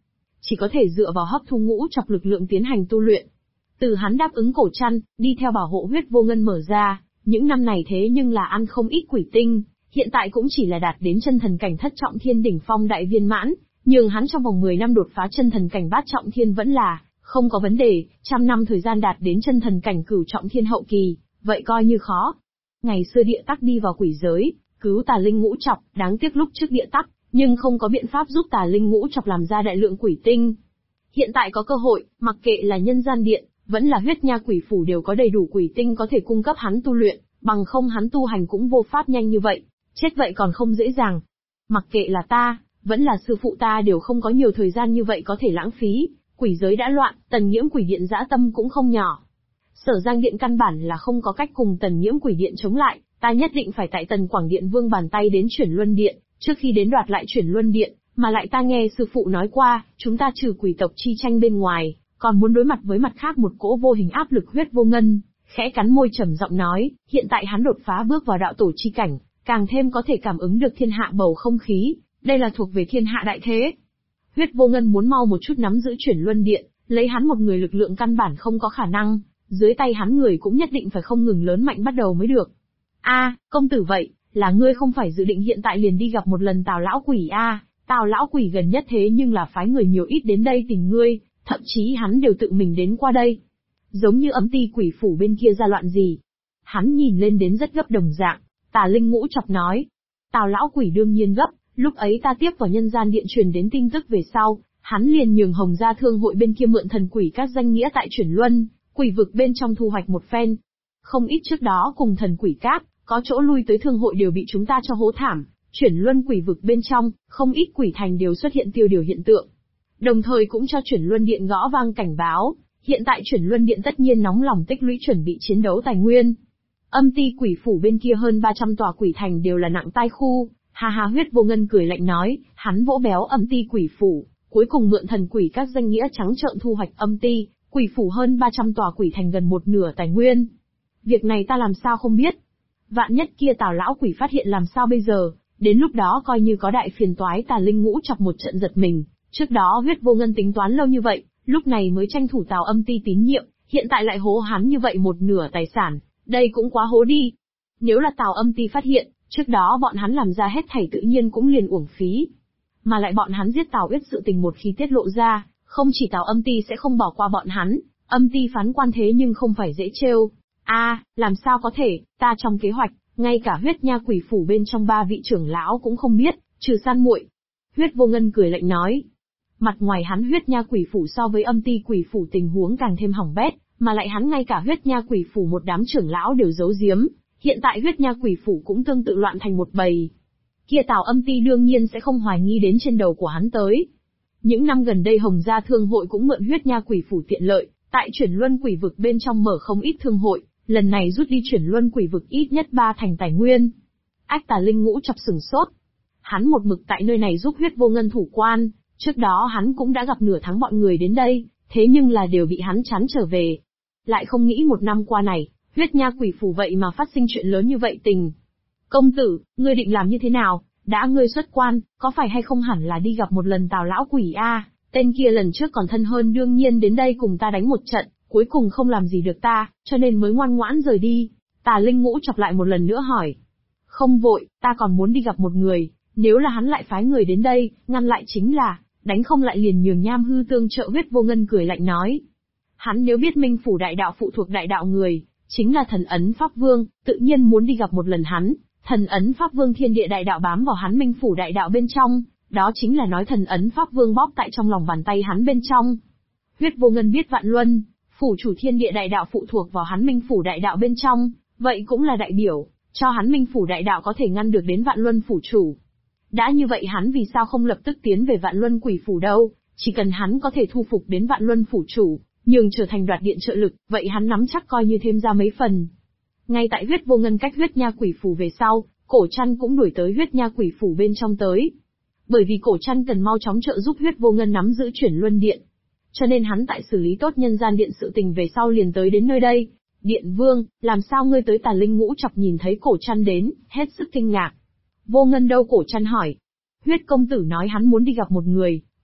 chỉ có thể dựa vào hấp thu ngũ trọc lực lượng tiến hành tu luyện. Từ hắn đáp ứng Cổ Trăn, đi theo bảo hộ huyết vô ngân mở ra, những năm này thế nhưng là ăn không ít quỷ tinh, hiện tại cũng chỉ là đạt đến chân thần cảnh thất trọng thiên đỉnh phong đại viên mãn, nhưng hắn trong vòng 10 năm đột phá chân thần cảnh bát trọng thiên vẫn là không có vấn đề, 100 năm thời gian đạt đến chân thần cảnh cửu trọng thiên hậu kỳ, vậy coi như khó. Ngày xưa Địa Tắc đi vào quỷ giới, cứu Tà Linh ngũ trọc, đáng tiếc lúc trước Địa Tắc, nhưng không có biện pháp giúp Tà Linh ngũ trọc làm ra đại lượng quỷ tinh. Hiện tại có cơ hội, mặc kệ là nhân gian điện, vẫn là huyết nha quỷ phủ đều có đầy đủ quỷ tinh có thể cung cấp hắn tu luyện, bằng không hắn tu hành cũng vô pháp nhanh như vậy, chết vậy còn không dễ dàng. Mặc kệ là ta, vẫn là sư phụ ta đều không có nhiều thời gian như vậy có thể lãng phí, quỷ giới đã loạn, Tần Nhiễm quỷ điện dã tâm cũng không nhỏ. Sở Giang điện căn bản là không có cách cùng Tần Nhiễm quỷ điện chống lại, ta nhất định phải tại Tần Quảng điện vương bàn tay đến Chuyển Luân điện, trước khi đến đoạt lại Chuyển Luân điện, mà lại ta nghe sư phụ nói qua, chúng ta trừ quỷ tộc chi tranh bên ngoài, còn muốn đối mặt với mặt khác một cỗ vô hình áp lực huyết vô ngân, khẽ cắn môi trầm giọng nói, hiện tại hắn đột phá bước vào đạo tổ chi cảnh, càng thêm có thể cảm ứng được thiên hạ bầu không khí, đây là thuộc về thiên hạ đại thế. Huyết vô ngân muốn mau một chút nắm giữ Chuyển Luân điện, lấy hắn một người lực lượng căn bản không có khả năng, dưới tay hắn người cũng nhất định phải không ngừng lớn mạnh bắt đầu mới được. Công tử vậy, là ngươi không phải dự định hiện tại liền đi gặp một lần Tào lão quỷ Tào lão quỷ gần nhất thế nhưng là phái người nhiều ít đến đây tìm ngươi, thậm chí hắn đều tự mình đến qua đây. Giống như Âm Ti quỷ phủ bên kia ra loạn gì. Hắn nhìn lên đến rất gấp đồng dạng, Tà Linh ngũ trọc nói. Tào lão quỷ đương nhiên gấp, lúc ấy ta tiếp vào nhân gian điện truyền đến tin tức về sau, hắn liền nhường Hồng Gia Thương hội bên kia mượn thần quỷ các danh nghĩa tại Chuyển Luân, quỷ vực bên trong thu hoạch một phen. Không ít trước đó cùng thần quỷ cáp, có chỗ lui tới thương hội đều bị chúng ta cho hố thảm, Chuyển Luân quỷ vực bên trong, không ít quỷ thành đều xuất hiện tiêu điều hiện tượng. Đồng thời cũng cho Chuyển Luân điện gõ vang cảnh báo, hiện tại Chuyển Luân điện tất nhiên nóng lòng tích lũy chuẩn bị chiến đấu tài nguyên. Âm Ti quỷ phủ bên kia hơn 300 tòa quỷ thành đều là nặng tai khu, huyết vô ngân cười lạnh nói, hắn vỗ béo Âm Ti quỷ phủ, cuối cùng mượn thần quỷ các danh nghĩa trắng trợn thu hoạch Âm Ti quỷ phủ hơn 300 tòa quỷ thành gần một nửa tài nguyên. Việc này ta làm sao không biết? Vạn nhất kia Tào lão quỷ phát hiện làm sao bây giờ? Đến lúc đó coi như có đại phiền toái. Tà Linh ngũ chọc một trận giật mình. Trước đó huyết vô ngân tính toán lâu như vậy, lúc này mới tranh thủ Tào Âm Ti tín nhiệm, hiện tại lại hố hắn như vậy một nửa tài sản, đây cũng quá hố đi. Nếu là Tào Âm Ti phát hiện, trước đó bọn hắn làm ra hết thảy tự nhiên cũng liền uổng phí. Mà lại bọn hắn giết Tào Uyết sự tình một khi tiết lộ ra, không chỉ Tào Âm Ti sẽ không bỏ qua bọn hắn, Âm Ti phán quan thế nhưng không phải dễ trêu. Làm sao có thể, ta trong kế hoạch, ngay cả huyết nha quỷ phủ bên trong 3 vị trưởng lão cũng không biết, trừ San muội. Huyết vô ngân cười lạnh nói. Mặt ngoài hắn huyết nha quỷ phủ so với Âm Ti quỷ phủ tình huống càng thêm hỏng bét, mà lại hắn ngay cả huyết nha quỷ phủ một đám trưởng lão đều giấu giếm, hiện tại huyết nha quỷ phủ cũng tương tự loạn thành một bầy. Kia Tào Âm Ti đương nhiên sẽ không hoài nghi đến trên đầu của hắn tới. Những năm gần đây Hồng Gia Thương hội cũng mượn huyết nha quỷ phủ tiện lợi, tại Chuyển Luân quỷ vực bên trong mở không ít thương hội, lần này rút đi Chuyển Luân quỷ vực ít nhất 3 thành tài nguyên. Tà Linh ngũ chập sừng sốt. Hắn một mực tại nơi này giúp huyết vô ngân thủ quan, trước đó hắn cũng đã gặp nửa tháng bọn người đến đây, thế nhưng là đều bị hắn chắn trở về. Lại không nghĩ một năm qua này, huyết nha quỷ phủ vậy mà phát sinh chuyện lớn như vậy tình. Công tử, ngươi định làm như thế nào? Đã ngươi xuất quan, có phải hay không hẳn là đi gặp một lần Tào lão quỷ tên kia lần trước còn thân hơn đương nhiên đến đây cùng ta đánh một trận, cuối cùng không làm gì được ta, cho nên mới ngoan ngoãn rời đi. Tà Linh ngũ chọc lại một lần nữa hỏi. Không vội, ta còn muốn đi gặp một người, nếu là hắn lại phái người đến đây, ngăn lại chính là, đánh không lại liền nhường Nham Hư tương trợ. Huyết vô ngân cười lạnh nói. Hắn nếu biết Minh phủ đại đạo phụ thuộc đại đạo người, chính là thần ấn Pháp Vương, tự nhiên muốn đi gặp một lần hắn. Thần ấn Pháp Vương thiên địa đại đạo bám vào hắn Minh phủ đại đạo bên trong, đó chính là nói thần ấn Pháp Vương bóp tại trong lòng bàn tay hắn bên trong. Huyết vô ngân biết Vạn Luân, phủ chủ thiên địa đại đạo phụ thuộc vào hắn Minh phủ đại đạo bên trong, vậy cũng là đại biểu, cho hắn Minh phủ đại đạo có thể ngăn được đến Vạn Luân phủ chủ. Đã như vậy hắn vì sao không lập tức tiến về Vạn Luân quỷ phủ đâu, chỉ cần hắn có thể thu phục đến Vạn Luân phủ chủ, nhường trở thành đoạt điện trợ lực, vậy hắn nắm chắc coi như thêm ra mấy phần. Ngay tại huyết vô ngân cách huyết nha quỷ phủ về sau, Cổ Trăn cũng đuổi tới huyết nha quỷ phủ bên trong tới. Bởi vì Cổ Trăn cần mau chóng trợ giúp huyết vô ngân nắm giữ Chuyển Luân điện. Cho nên hắn tại xử lý tốt nhân gian điện sự tình về sau liền tới đến nơi đây. Điện vương, làm sao ngươi tới? Tà Linh ngũ chọc nhìn thấy Cổ Trăn đến, hết sức kinh ngạc. Vô ngân đâu? Cổ Trăn hỏi. Huyết công tử nói hắn muốn đi gặp một người,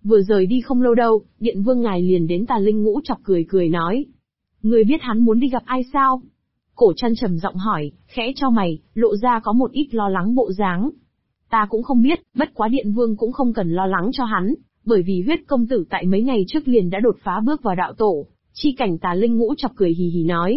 Vừa rời đi không lâu đâu, Điện Vương ngài liền đến Tà Linh Ngũ Chọc cười cười nói. Ngươi biết hắn muốn đi gặp ai sao? Cổ Trăn trầm giọng hỏi, khẽ cho mày, lộ ra có một ít lo lắng bộ dáng. Ta cũng không biết, bất quá Điện Vương cũng không cần lo lắng cho hắn, bởi vì huyết công tử tại mấy ngày trước liền đã đột phá bước vào đạo tổ. Chi cảnh Tà Linh Ngũ Chọc cười hì hì nói.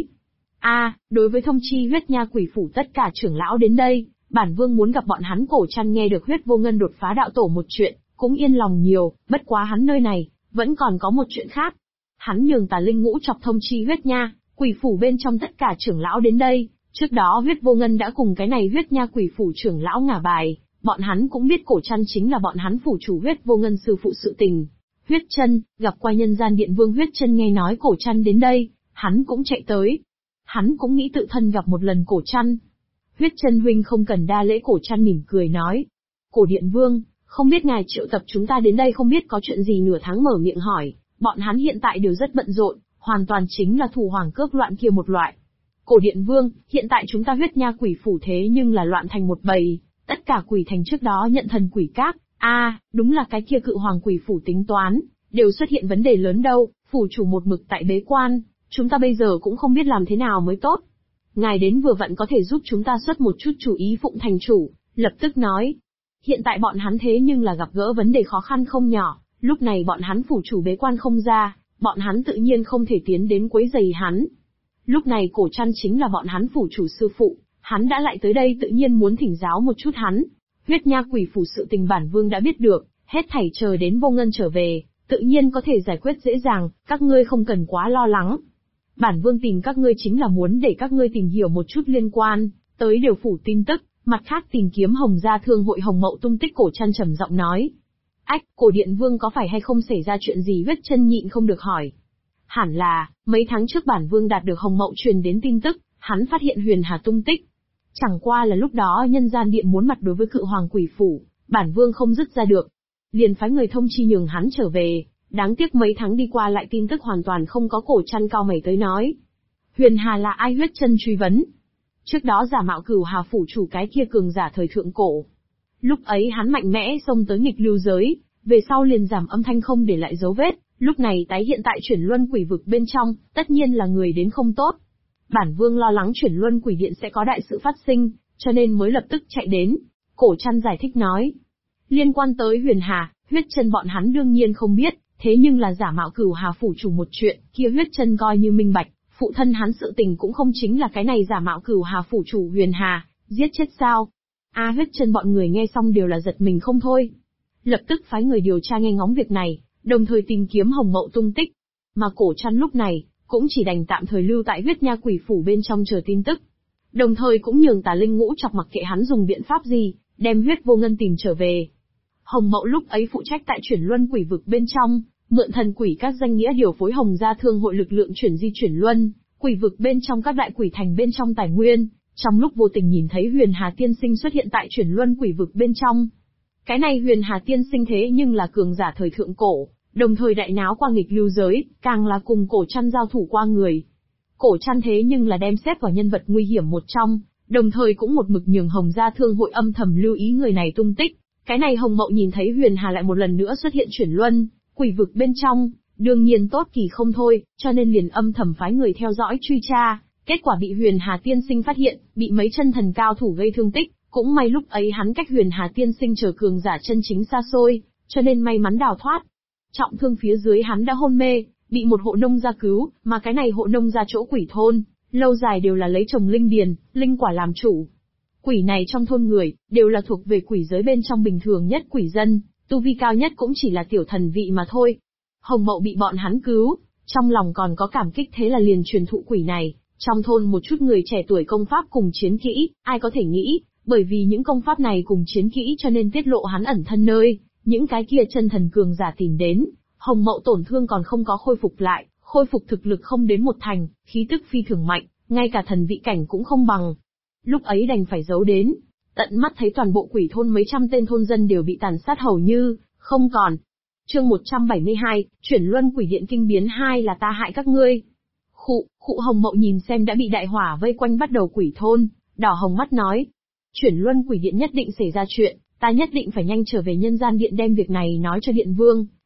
Đối với thông chi huyết nha quỷ phủ tất cả trưởng lão đến đây, bản vương muốn gặp bọn hắn. Cổ Trăn nghe được huyết vô ngân đột phá đạo tổ một chuyện, cũng yên lòng nhiều, bất quá hắn nơi này, vẫn còn có một chuyện khác. Hắn nhường Tà Linh Ngũ Chọc thông chi huyết nha, quỷ phủ bên trong tất cả trưởng lão đến đây, trước đó huyết vô ngân đã cùng cái này huyết nha quỷ phủ trưởng lão ngả bài, bọn hắn cũng biết Cổ Trăn chính là bọn hắn phủ chủ huyết vô ngân sư phụ sự tình. Huyết Chân, gặp qua nhân gian điện vương. Huyết Chân nghe nói Cổ Trăn đến đây, hắn cũng chạy tới. Hắn cũng nghĩ tự thân gặp một lần Cổ Trăn. Huyết Chân huynh không cần đa lễ. Cổ Trăn mỉm cười nói. Cổ điện vương, không biết ngài triệu tập chúng ta đến đây không biết có chuyện gì. Nửa tháng mở miệng hỏi, bọn hắn hiện tại đều rất bận rộn, hoàn toàn chính là thủ hoàng cước loạn kia một loại. Cổ điện vương, hiện tại chúng ta huyết nha quỷ phủ thế nhưng là loạn thành một bầy, tất cả quỷ thành trước đó nhận thần quỷ các, đúng là cái kia cự hoàng quỷ phủ tính toán, đều xuất hiện vấn đề lớn đâu, phủ chủ một mực tại bế quan, chúng ta bây giờ cũng không biết làm thế nào mới tốt. Ngài đến vừa vặn có thể giúp chúng ta xuất một chút chủ ý. Phụng thành chủ, lập tức nói. Hiện tại bọn hắn thế nhưng là gặp gỡ vấn đề khó khăn không nhỏ, lúc này bọn hắn phủ chủ bế quan không ra, bọn hắn tự nhiên không thể tiến đến quấy rầy hắn. Lúc này Cổ Trăn chính là bọn hắn phủ chủ sư phụ, hắn đã lại tới đây tự nhiên muốn thỉnh giáo một chút hắn. Huyết nha quỷ phủ sự tình bản vương đã biết được, hết thảy chờ đến vô ngân trở về, tự nhiên có thể giải quyết dễ dàng, các ngươi không cần quá lo lắng. Bản vương tìm các ngươi chính là muốn để các ngươi tìm hiểu một chút liên quan tới điều phủ tin tức, mặt khác tìm kiếm Hồng Gia Thương hội Hồng Mậu tung tích. Cổ Trăn trầm giọng nói. Cổ điện vương có phải hay không xảy ra chuyện gì? Huyết Chân nhịn không được hỏi. Hẳn là, mấy tháng trước bản vương đạt được Hồng Mậu truyền đến tin tức, hắn phát hiện Huyền Hà tung tích. Chẳng qua là lúc đó nhân gian điện muốn mặt đối với cự hoàng quỷ phủ, bản vương không dứt ra được. Liền phái người thông chi nhường hắn trở về, đáng tiếc mấy tháng đi qua lại tin tức hoàn toàn không có. Cổ Trăn cao mày tới nói. Huyền Hà là ai? Huyết Chân truy vấn. Trước đó giả mạo Cửu Hà phủ chủ cái kia cường giả thời thượng cổ. Lúc ấy hắn mạnh mẽ xông tới nghịch lưu giới, về sau liền giảm âm thanh không để lại dấu vết, lúc này tái hiện tại chuyển luân quỷ vực bên trong, tất nhiên là người đến không tốt. Bản vương lo lắng chuyển luân quỷ điện sẽ có đại sự phát sinh, cho nên mới lập tức chạy đến. Cổ Trăn giải thích nói. Liên quan tới Huyền Hà, Huyết Chân bọn hắn đương nhiên không biết, thế nhưng là giả mạo Cửu Hà phủ chủ một chuyện, kia Huyết Chân coi như minh bạch, phụ thân hắn sự tình cũng không chính là cái này giả mạo Cửu Hà phủ chủ Huyền Hà, giết chết sao? Huyết Chân bọn người nghe xong đều là giật mình không thôi. Lập tức phái người điều tra nghe ngóng việc này, đồng thời tìm kiếm Hồng Mậu tung tích. Mà Cổ Trăn lúc này, cũng chỉ đành tạm thời lưu tại huyết nha quỷ phủ bên trong chờ tin tức. Đồng thời cũng nhường Tà Linh Ngũ Chọc mặc kệ hắn dùng biện pháp gì, đem huyết vô ngân tìm trở về. Hồng Mậu lúc ấy phụ trách tại chuyển luân quỷ vực bên trong, mượn thần quỷ các danh nghĩa điều phối Hồng Gia Thương hội lực lượng chuyển di chuyển luân, quỷ vực bên trong các đại quỷ thành bên trong tài nguyên, trong lúc vô tình nhìn thấy Huyền Hà tiên sinh xuất hiện tại chuyển luân quỷ vực bên trong. Cái này Huyền Hà tiên sinh thế nhưng là cường giả thời thượng cổ, đồng thời đại náo qua nghịch lưu giới, càng là cùng Cổ Trăn giao thủ qua người. Cổ Trăn thế nhưng là đem xếp vào nhân vật nguy hiểm một trong, đồng thời cũng một mực nhường Hồng Gia Thương hội âm thầm lưu ý người này tung tích. Cái này Hồng Mậu nhìn thấy Huyền Hà lại một lần nữa xuất hiện chuyển luân, quỷ vực bên trong, đương nhiên tốt kỳ không thôi, cho nên liền âm thầm phái người theo dõi truy tra, kết quả bị Huyền Hà tiên sinh phát hiện, bị mấy chân thần cao thủ gây thương tích, cũng may lúc ấy hắn cách Huyền Hà tiên sinh chờ cường giả chân chính xa xôi, cho nên may mắn đào thoát. Trọng thương phía dưới hắn đã hôn mê, bị một hộ nông gia cứu, mà cái này hộ nông gia chỗ quỷ thôn, lâu dài đều là lấy trồng linh điền, linh quả làm chủ. Quỷ này trong thôn người, đều là thuộc về quỷ giới bên trong bình thường nhất quỷ dân, tu vi cao nhất cũng chỉ là tiểu thần vị mà thôi. Hồng Mậu bị bọn hắn cứu, trong lòng còn có cảm kích thế là liền truyền thụ quỷ này, trong thôn một chút người trẻ tuổi công pháp cùng chiến kỹ, ai có thể nghĩ, bởi vì những công pháp này cùng chiến kỹ cho nên tiết lộ hắn ẩn thân nơi, những cái kia chân thần cường giả tìm đến, Hồng Mậu tổn thương còn không có khôi phục lại, khôi phục thực lực không đến một thành, khí tức phi thường mạnh, ngay cả thần vị cảnh cũng không bằng. Lúc ấy đành phải giấu đến, tận mắt thấy toàn bộ quỷ thôn mấy trăm tên thôn dân đều bị tàn sát hầu như không còn. Chương 172, chuyển luân quỷ điện kinh biến 2 là ta hại các ngươi. Khụ Hồng Mậu nhìn xem đã bị đại hỏa vây quanh bắt đầu quỷ thôn, đỏ hồng mắt nói. Chuyển luân quỷ điện nhất định xảy ra chuyện, ta nhất định phải nhanh trở về nhân gian điện đem việc này nói cho điện vương,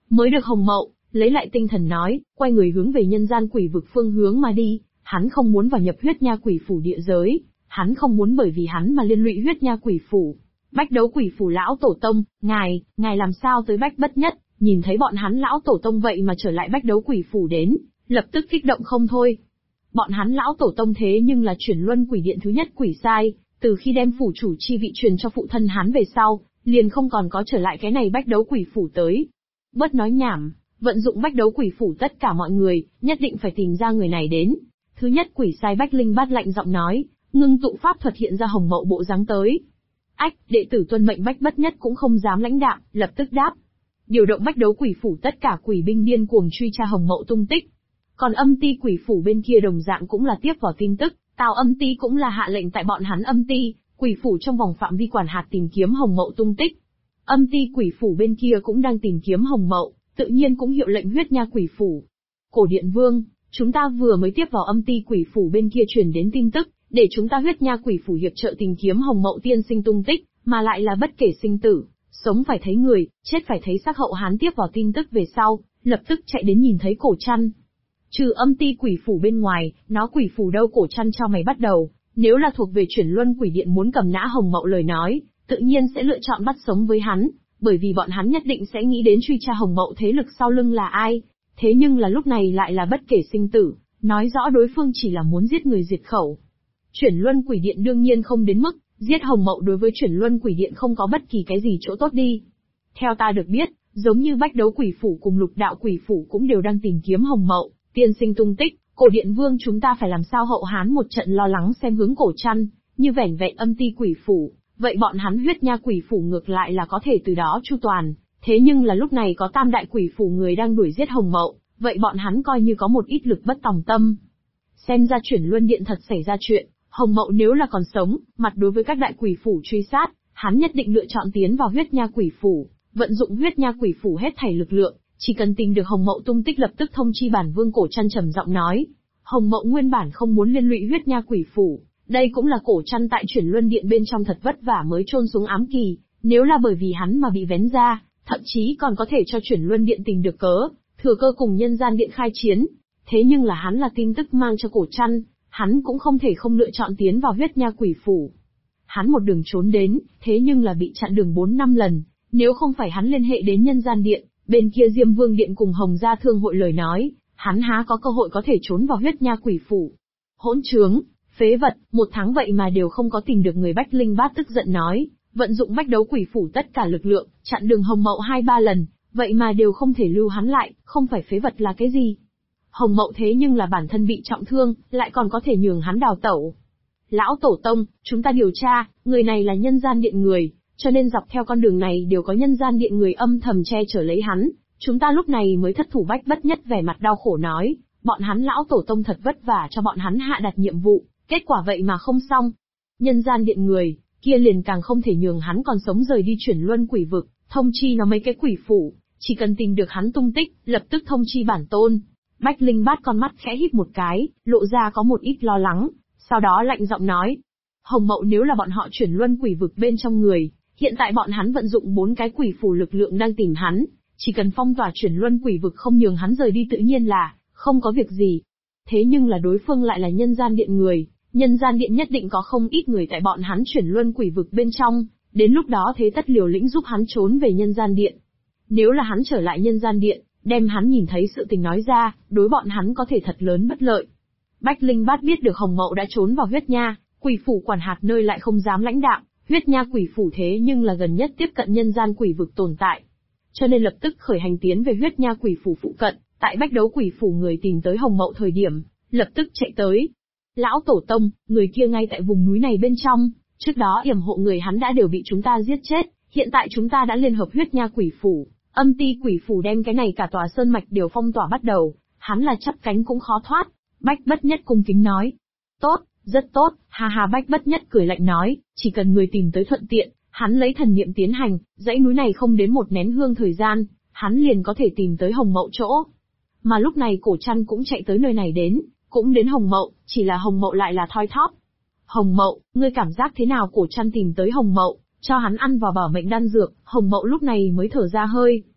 Mới được Hồng Mậu lấy lại tinh thần nói, quay người hướng về nhân gian quỷ vực phương hướng mà đi. Hắn không muốn vào nhập huyết nha quỷ phủ địa giới, hắn không muốn bởi vì hắn mà liên lụy huyết nha quỷ phủ. Bách đấu quỷ phủ lão tổ tông, ngài làm sao tới Bách Bất Nhất? Nhìn thấy bọn hắn lão tổ tông vậy mà trở lại bách đấu quỷ phủ đến, lập tức kích động không thôi. Bọn hắn lão tổ tông thế nhưng là chuyển luân quỷ điện thứ nhất quỷ sai, từ khi đem phủ chủ chi vị truyền cho phụ thân hắn về sau, liền không còn có trở lại cái này bách đấu quỷ phủ tới. Bớt nói nhảm, vận dụng bách đấu quỷ phủ tất cả mọi người, nhất định phải tìm ra người này đến. Thứ nhất quỷ sai Bách Linh Bát lạnh giọng nói, ngưng tụ pháp thuật hiện ra Hồng Mậu bộ dáng tới. Ách, đệ tử tuân mệnh Bách Bất Nhất cũng không dám lãnh đạm, lập tức đáp. Điều động bách đấu quỷ phủ tất cả quỷ binh điên cuồng truy tra Hồng Mậu tung tích. Còn âm ti quỷ phủ bên kia đồng dạng cũng là tiếp vào tin tức, Tào Âm Ti cũng là hạ lệnh tại bọn hắn âm ti, quỷ phủ trong vòng phạm vi quản hạt tìm kiếm Hồng Mậu tung tích. Âm ti quỷ phủ bên kia cũng đang tìm kiếm Hồng Mậu, tự nhiên cũng hiệu lệnh huyết nha quỷ phủ. Cổ Điện Vương, chúng ta vừa mới tiếp vào âm ti quỷ phủ bên kia truyền đến tin tức, để chúng ta huyết nha quỷ phủ hiệp trợ tìm kiếm Hồng Mậu tiên sinh tung tích, mà lại là bất kể sinh tử. Sống phải thấy người, chết phải thấy xác. Hậu Hán tiếp vào tin tức về sau, lập tức chạy đến nhìn thấy Cổ Trăn. Trừ âm ti quỷ phủ bên ngoài, nó quỷ phủ đâu Cổ Trăn cho mày bắt đầu, nếu là thuộc về chuyển luân quỷ điện muốn cầm nã Hồng Mậu lời nói, tự nhiên sẽ lựa chọn bắt sống với hắn, bởi vì bọn hắn nhất định sẽ nghĩ đến truy tra Hồng Mậu thế lực sau lưng là ai. Thế nhưng là lúc này lại là bất kể sinh tử, nói rõ đối phương chỉ là muốn giết người diệt khẩu. Chuyển luân quỷ điện đương nhiên không đến mức giết Hồng Mậu, đối với chuyển luân quỷ điện không có bất kỳ cái gì chỗ tốt đi. Theo ta được biết, giống như bách đấu quỷ phủ cùng lục đạo quỷ phủ cũng đều đang tìm kiếm Hồng Mậu tiên sinh tung tích. Cổ Điện Vương chúng ta phải làm sao? Hậu Hán một trận lo lắng xem hướng Cổ Trăn, như vẻn vẹn âm ti quỷ phủ, vậy bọn hắn huyết nha quỷ phủ ngược lại là có thể từ đó chu toàn. Thế nhưng là lúc này có tam đại quỷ phủ người đang đuổi giết Hồng Mậu, vậy bọn hắn coi như có một ít lực bất tòng tâm. Xem ra chuyển luân điện thật xảy ra chuyện. Hồng Mậu nếu là còn sống, mặt đối với các đại quỷ phủ truy sát, hắn nhất định lựa chọn tiến vào huyết nha quỷ phủ, vận dụng huyết nha quỷ phủ hết thảy lực lượng, chỉ cần tìm được Hồng Mậu tung tích lập tức thông chi bản vương. Cổ Trăn trầm giọng nói. Hồng Mậu nguyên bản không muốn liên lụy huyết nha quỷ phủ, đây cũng là Cổ Trăn tại chuyển luân điện bên trong thật vất vả mới chôn xuống ám kỳ, nếu là bởi vì hắn mà bị vén ra, thậm chí còn có thể cho chuyển luân điện tìm được cớ, thừa cơ cùng nhân gian điện khai chiến. Thế nhưng là hắn là tin tức mang cho Cổ Trăn, hắn cũng không thể không lựa chọn tiến vào huyết nha quỷ phủ. Hắn một đường trốn đến, thế nhưng là bị chặn đường 4-5 lần, nếu không phải hắn liên hệ đến nhân gian điện, bên kia Diêm Vương điện cùng Hồng Gia Thương hội lời nói, hắn há có cơ hội có thể trốn vào huyết nha quỷ phủ. Hỗn trướng, phế vật, 1 tháng vậy mà đều không có tìm được người. Bách Linh Bát tức giận nói, vận dụng bách đấu quỷ phủ tất cả lực lượng, chặn đường Hồng Mậu 2-3 lần, vậy mà đều không thể lưu hắn lại, không phải phế vật là cái gì? Hồng Mậu thế nhưng là bản thân bị trọng thương, lại còn có thể nhường hắn đào tẩu. Lão Tổ Tông, chúng ta điều tra, người này là nhân gian điện người, cho nên dọc theo con đường này đều có nhân gian điện người âm thầm che chở lấy hắn, chúng ta lúc này mới thất thủ. Bách Bất Nhất vẻ mặt đau khổ nói, bọn hắn Lão Tổ Tông thật vất vả cho bọn hắn hạ đặt nhiệm vụ, kết quả vậy mà không xong. Nhân gian điện người, kia liền càng không thể nhường hắn còn sống rời đi chuyển luân quỷ vực, thông chi nó mấy cái quỷ phủ, chỉ cần tìm được hắn tung tích, lập tức thông chi bản tôn. Bách Linh Bát con mắt khẽ híp một cái, lộ ra có một ít lo lắng, sau đó lạnh giọng nói. Hồng Mậu nếu là bọn họ chuyển luân quỷ vực bên trong người, hiện tại bọn hắn vận dụng 4 cái quỷ phủ lực lượng đang tìm hắn, chỉ cần phong tỏa chuyển luân quỷ vực không nhường hắn rời đi tự nhiên là không có việc gì. Thế nhưng là đối phương lại là nhân gian điện người, nhân gian điện nhất định có không ít người tại bọn hắn chuyển luân quỷ vực bên trong, đến lúc đó thế tất liều lĩnh giúp hắn trốn về nhân gian điện. Nếu là hắn trở lại nhân gian điện, đem hắn nhìn thấy sự tình nói ra, đối bọn hắn có thể thật lớn bất lợi. Bách Linh Bát biết được Hồng Mậu đã trốn vào huyết nha, quỷ phủ quản hạt nơi lại không dám lãnh đạm, huyết nha quỷ phủ thế nhưng là gần nhất tiếp cận nhân gian quỷ vực tồn tại. Cho nên lập tức khởi hành tiến về huyết nha quỷ phủ phụ cận, tại bách đấu quỷ phủ người tìm tới Hồng Mậu thời điểm, lập tức chạy tới. Lão Tổ Tông, người kia ngay tại vùng núi này bên trong, trước đó yểm hộ người hắn đã đều bị chúng ta giết chết, hiện tại chúng ta đã liên hợp huyết nha quỷ phủ, âm ti quỷ phủ đem cái này cả tòa sơn mạch đều phong tỏa bắt đầu, hắn là chắp cánh cũng khó thoát. Bách Bất Nhất cung kính nói. Tốt, rất tốt, ha ha. Bách Bất Nhất cười lạnh nói, chỉ cần người tìm tới thuận tiện, hắn lấy thần niệm tiến hành, dãy núi này không đến 1 nén hương thời gian, hắn liền có thể tìm tới Hồng Mậu chỗ. Mà lúc này Cổ Trăn cũng chạy tới nơi này đến, cũng đến Hồng Mậu, chỉ là Hồng Mậu lại là thoi thóp. Hồng Mậu, ngươi cảm giác thế nào? Cổ Trăn tìm tới Hồng Mậu, cho hắn ăn vào bảo mệnh đan dược, Hồng Mậu lúc này mới thở ra hơi.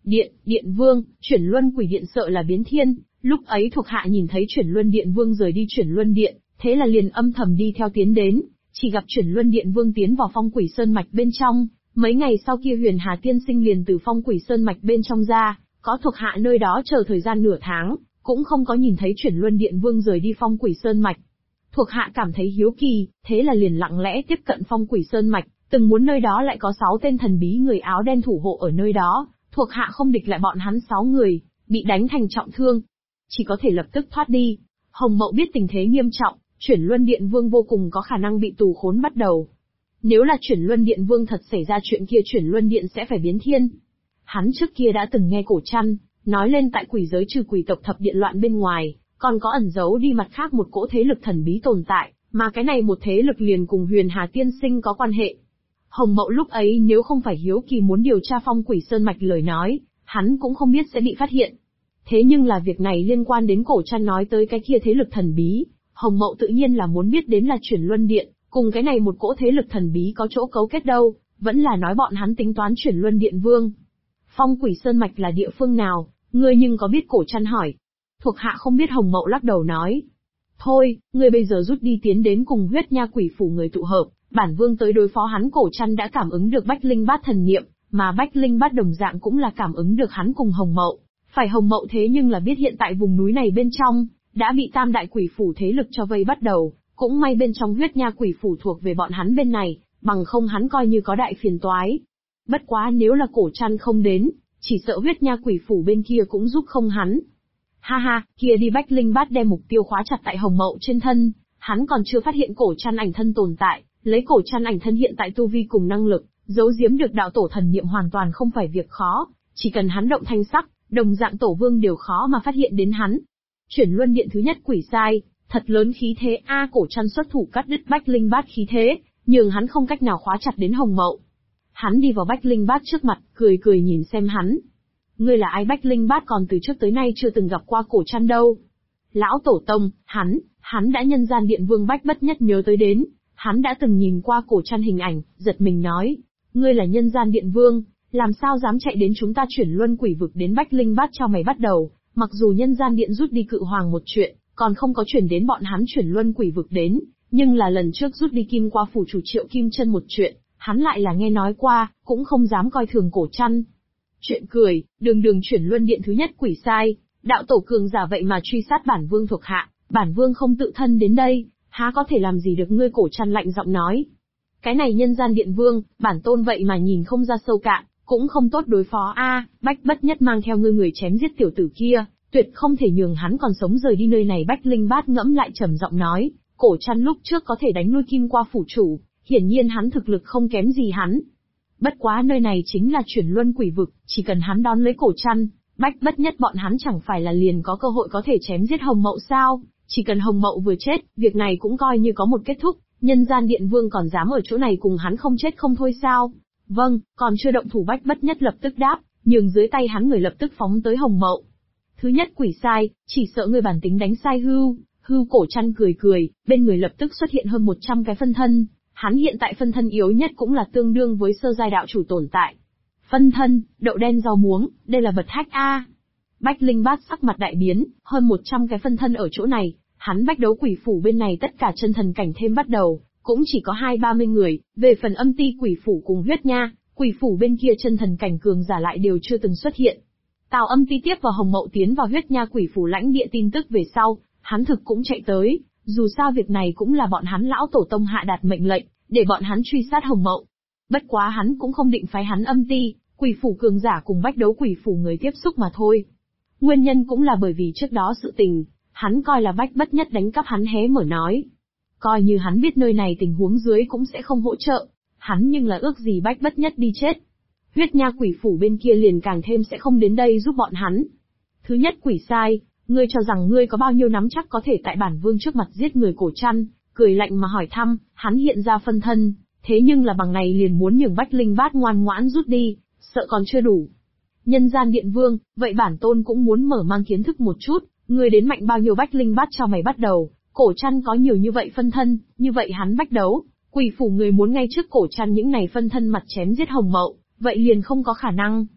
Điện Vương, Chuyển Luân Quỷ Điện sợ là biến thiên, lúc ấy thuộc hạ nhìn thấy Chuyển Luân Điện Vương rời đi Chuyển Luân Điện, thế là liền âm thầm đi theo tiến đến, chỉ gặp Chuyển Luân Điện Vương tiến vào Phong Quỷ Sơn mạch bên trong, mấy ngày sau kia Huyền Hà Tiên Sinh liền từ Phong Quỷ Sơn mạch bên trong ra, có thuộc hạ nơi đó chờ thời gian nửa tháng, cũng không có nhìn thấy Chuyển Luân Điện Vương rời đi Phong Quỷ Sơn mạch. Thuộc hạ cảm thấy hiếu kỳ, thế là liền lặng lẽ tiếp cận Phong Quỷ Sơn mạch, từng muốn nơi đó lại có 6 tên thần bí người áo đen thủ hộ ở nơi đó, thuộc hạ không địch lại bọn hắn 6 người, bị đánh thành trọng thương, chỉ có thể lập tức thoát đi. Hồng Mậu biết tình thế nghiêm trọng, Chuyển Luân Điện Vương vô cùng có khả năng bị tù khốn bắt đầu. Nếu là Chuyển Luân Điện Vương thật xảy ra chuyện kia, Chuyển Luân Điện sẽ phải biến thiên. Hắn trước kia đã từng nghe Cổ Trăn nói lên tại quỷ giới trừ quỷ tộc thập điện loạn bên ngoài, còn có ẩn giấu đi mặt khác một cỗ thế lực thần bí tồn tại, mà cái này một thế lực liền cùng Huyền Hà Tiên Sinh có quan hệ. Hồng Mậu lúc ấy nếu không phải hiếu kỳ muốn điều tra Phong Quỷ Sơn mạch lời nói, hắn cũng không biết sẽ bị phát hiện. Thế nhưng là việc này liên quan đến Cổ Trăn nói tới cái kia thế lực thần bí, Hồng Mậu tự nhiên là muốn biết đến là Chuyển Luân Điện, cùng cái này một cỗ thế lực thần bí có chỗ cấu kết đâu, vẫn là nói bọn hắn tính toán Chuyển Luân Điện Vương. Phong Quỷ Sơn mạch là địa phương nào, ngươi nhưng có biết? Cổ Trăn hỏi. Thuộc hạ không biết. Hồng Mậu lắc đầu nói. Thôi, ngươi bây giờ rút đi tiến đến cùng Huyết Nha Quỷ phủ người tụ hợp, bản vương tới đối phó hắn. Cổ Trăn đã cảm ứng được Bách Linh Bát thần niệm, mà Bách Linh Bát đồng dạng cũng là cảm ứng được hắn cùng Hồng Mậu. Phải Hồng Mậu thế nhưng là biết hiện tại vùng núi này bên trong, đã bị tam đại quỷ phủ thế lực cho vây bắt đầu, cũng may bên trong Huyết Nha Quỷ phủ thuộc về bọn hắn bên này, bằng không hắn coi như có đại phiền toái. Bất quá nếu là Cổ Trăn không đến, chỉ sợ Huyết Nha Quỷ phủ bên kia cũng giúp không hắn. Ha ha, kia đi. Bách Linh Bát đem mục tiêu khóa chặt tại Hồng Mậu trên thân, hắn còn chưa phát hiện Cổ Trăn ảnh thân tồn tại, lấy Cổ Trăn ảnh thân hiện tại tu vi cùng năng lực, giấu giếm được đạo tổ thần niệm hoàn toàn không phải việc khó, chỉ cần hắn động thanh sắc, đồng dạng tổ vương đều khó mà phát hiện đến hắn. Chuyển Luân Điện thứ nhất quỷ sai, thật lớn khí thế a. Cổ Trăn xuất thủ cắt đứt Bách Linh Bát khí thế, nhường hắn không cách nào khóa chặt đến Hồng Mậu. Hắn đi vào Bách Linh Bát trước mặt, cười cười nhìn xem hắn. Ngươi là ai? Bách Linh Bát còn từ trước tới nay chưa từng gặp qua Cổ Trăn đâu. Lão tổ tông, hắn đã Nhân Gian Điện Vương Bách Bất Nhất nhớ tới đến, hắn đã từng nhìn qua Cổ Trăn hình ảnh, giật mình nói. Ngươi là Nhân Gian Điện Vương, làm sao dám chạy đến chúng ta Chuyển Luân quỷ vực đến Bách Linh Bát cho mày bắt đầu, mặc dù Nhân Gian Điện rút đi Cự Hoàng một chuyện, còn không có chuyển đến bọn hắn Chuyển Luân quỷ vực đến, nhưng là lần trước rút đi Kim Qua phủ chủ Triệu Kim Chân một chuyện, hắn lại là nghe nói qua, cũng không dám coi thường Cổ Trăn. Chuyện cười, đường Chuyển Luân Điện thứ nhất quỷ sai, đạo tổ cường giả vậy mà truy sát bản vương thuộc hạ, bản vương không tự thân đến đây, há có thể làm gì được ngươi? Cổ Trăn lạnh giọng nói. Cái này Nhân Gian Điện Vương, bản tôn vậy mà nhìn không ra sâu cạn, cũng không tốt đối phó a. Bách Bất Nhất mang theo ngươi người chém giết tiểu tử kia, tuyệt không thể nhường hắn còn sống rời đi nơi này. Bách Linh Bát ngẫm lại trầm giọng nói, Cổ Trăn lúc trước có thể đánh lui Kim Qua phủ chủ, hiển nhiên hắn thực lực không kém gì hắn. Bất quá nơi này chính là Chuyển Luân quỷ vực, chỉ cần hắn đón lấy Cổ Trăn, Bách Bất Nhất bọn hắn chẳng phải là liền có cơ hội có thể chém giết Hồng Mậu sao? Chỉ cần Hồng Mậu vừa chết, việc này cũng coi như có một kết thúc, Nhân Gian Điện Vương còn dám ở chỗ này cùng hắn không chết không thôi sao? Vâng, còn chưa động thủ. Bách Bất Nhất lập tức đáp, nhường dưới tay hắn người lập tức phóng tới Hồng Mậu. Thứ nhất quỷ sai, chỉ sợ ngươi bản tính đánh sai hưu. Cổ Trăn cười cười, bên người lập tức xuất hiện hơn 100 cái phân thân. Hắn hiện tại phân thân yếu nhất cũng là tương đương với sơ giai đạo chủ tồn tại. Phân thân, đậu đen rau muống, đây là vật hack a. Bách Linh Bát sắc mặt đại biến, hơn 100 cái phân thân ở chỗ này, hắn Bách Đấu quỷ phủ bên này tất cả chân thần cảnh thêm bắt đầu, cũng chỉ có 20-30 người, về phần Âm Ti quỷ phủ cùng Huyết Nha quỷ phủ bên kia chân thần cảnh cường giả lại đều chưa từng xuất hiện. Tào Âm Ti tiếp vào Hồng Mậu tiến vào Huyết Nha quỷ phủ lãnh địa tin tức về sau, hắn thực cũng chạy tới, dù sao việc này cũng là bọn hắn lão tổ tông hạ đạt mệnh lệnh, để bọn hắn truy sát Hồng Mậu. Bất quá hắn cũng không định phái hắn Âm Ti quỷ phủ cường giả cùng Bách Đấu quỷ phủ người tiếp xúc mà thôi. Nguyên nhân cũng là bởi vì trước đó sự tình, hắn coi là Bách Bất Nhất đánh cắp hắn hé mở nói. Coi như hắn biết nơi này tình huống dưới cũng sẽ không hỗ trợ, hắn nhưng là ước gì Bách Bất Nhất đi chết. Huyết Nha quỷ phủ bên kia liền càng thêm sẽ không đến đây giúp bọn hắn. Thứ nhất quỷ sai, ngươi cho rằng ngươi có bao nhiêu nắm chắc có thể tại bản vương trước mặt giết người? Cổ Trăn cười lạnh mà hỏi thăm, hắn hiện ra phân thân, thế nhưng là bằng này liền muốn nhường Bách Linh Bát ngoan ngoãn rút đi, sợ còn chưa đủ. Nhân Gian Điện Vương, vậy bản tôn cũng muốn mở mang kiến thức một chút, ngươi đến mạnh bao nhiêu Bách Linh Bát cho mày bắt đầu. Cổ Trăn có nhiều như vậy phân thân, như vậy hắn Bách Đấu quỷ phủ người muốn ngay trước Cổ Trăn những này phân thân mặt chém giết Hồng Mậu, vậy liền không có khả năng.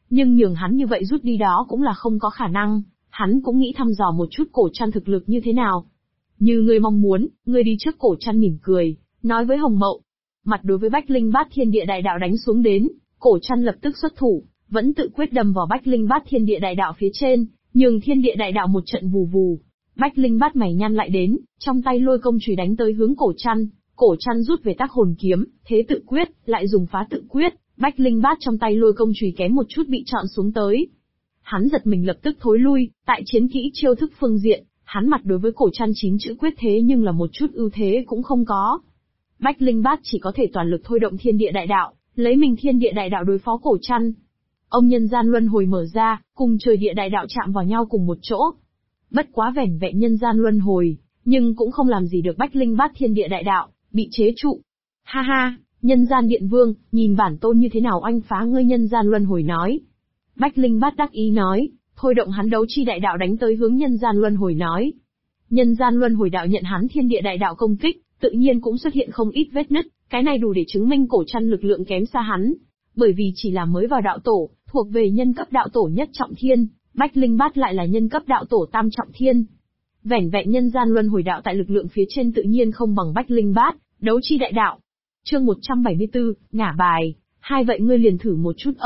Nhưng nhường hắn như vậy rút đi đó cũng là không có khả năng, hắn cũng nghĩ thăm dò một chút Cổ Trăn thực lực như thế nào. Như ngươi mong muốn, ngươi đi trước. Cổ Trăn mỉm cười, nói với Hồng Mậu. Mặt đối với Bách Linh Bát Thiên Địa Đại Đạo đánh xuống đến, Cổ Trăn lập tức xuất thủ, vẫn tự quyết đâm vào Bách Linh Bát Thiên Địa Đại Đạo phía trên, nhường Thiên Địa Đại Đạo một trận vù vù. Bách Linh Bát mày nhăn lại đến, trong tay lôi công chùy đánh tới hướng Cổ Trăn. Cổ Trăn rút về Tác Hồn Kiếm, thế tự quyết, lại dùng Phá Tự Quyết, Bách Linh Bát trong tay lôi công chùy kém một chút bị chọn xuống tới. Hắn giật mình lập tức thối lui, tại chiến kỹ chiêu thức phương diện, hắn mặt đối với Cổ Trăn 9 chữ quyết thế nhưng là một chút ưu thế cũng không có. Bách Linh Bát chỉ có thể toàn lực thôi động Thiên Địa Đại Đạo, lấy mình Thiên Địa Đại Đạo đối phó Cổ Trăn. Ông nhân gian luân hồi mở ra, cùng trời địa đại đạo chạm vào nhau cùng một chỗ. Bất quá vẻn vẹn nhân gian luân hồi, nhưng cũng không làm gì được Bách Linh Bát Thiên Địa Đại Đạo, bị chế trụ. Ha ha, nhân gian điện vương, nhìn bản tôn như thế nào oanh phá ngươi. Nhân gian luân hồi nói. Bách Linh Bát đắc ý nói, thôi động hắn đấu chi đại đạo đánh tới hướng nhân gian luân hồi nói. Nhân gian luân hồi đạo nhận hắn Thiên Địa Đại Đạo công kích, tự nhiên cũng xuất hiện không ít vết nứt, cái này đủ để chứng minh Cổ Trăn lực lượng kém xa hắn. Bởi vì chỉ là mới vào đạo tổ, thuộc về nhân cấp đạo tổ nhất trọng thiên, Bách Linh Bát lại là nhân cấp đạo tổ tam trọng thiên. Vẻn vẹn nhân gian luân hồi đạo tại lực lượng phía trên tự nhiên không bằng Bách Linh Bát, đấu chi đại đạo. Chương 174, ngả bài, hai vậy ngươi liền thử một chút.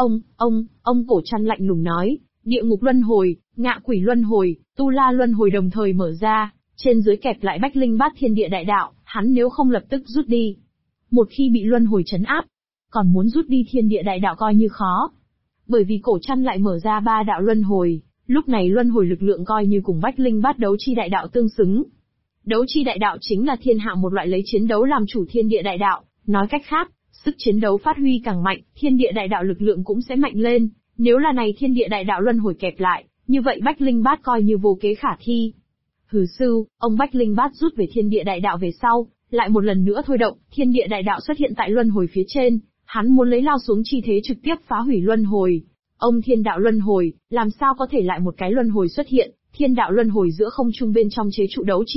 Ông Cổ Trăn lạnh lùng nói, địa ngục luân hồi, ngạ quỷ luân hồi, tu la luân hồi đồng thời mở ra, trên dưới kẹp lại Bách Linh Bát Thiên Địa Đại Đạo, hắn nếu không lập tức rút đi. Một khi bị luân hồi trấn áp, còn muốn rút đi Thiên Địa Đại Đạo coi như khó. Bởi vì Cổ Trăn lại mở ra 3 đạo luân hồi, lúc này luân hồi lực lượng coi như cùng Bách Linh Bát đấu chi đại đạo tương xứng. Đấu chi đại đạo chính là thiên hạ một loại lấy chiến đấu làm chủ Thiên Địa Đại Đạo, nói cách khác, sức chiến đấu phát huy càng mạnh, Thiên Địa Đại Đạo lực lượng cũng sẽ mạnh lên, nếu là này Thiên Địa Đại Đạo luân hồi kẹp lại, như vậy Bách Linh Bát coi như vô kế khả thi. Hừ sư, ông Bách Linh Bát rút về Thiên Địa Đại Đạo về sau, lại một lần nữa thôi động, Thiên Địa Đại Đạo xuất hiện tại luân hồi phía trên, hắn muốn lấy lao xuống chi thế trực tiếp phá hủy luân hồi. Ông thiên đạo luân hồi, làm sao có thể lại một cái luân hồi xuất hiện, thiên đạo luân hồi giữa không trung bên trong chế trụ đấu chi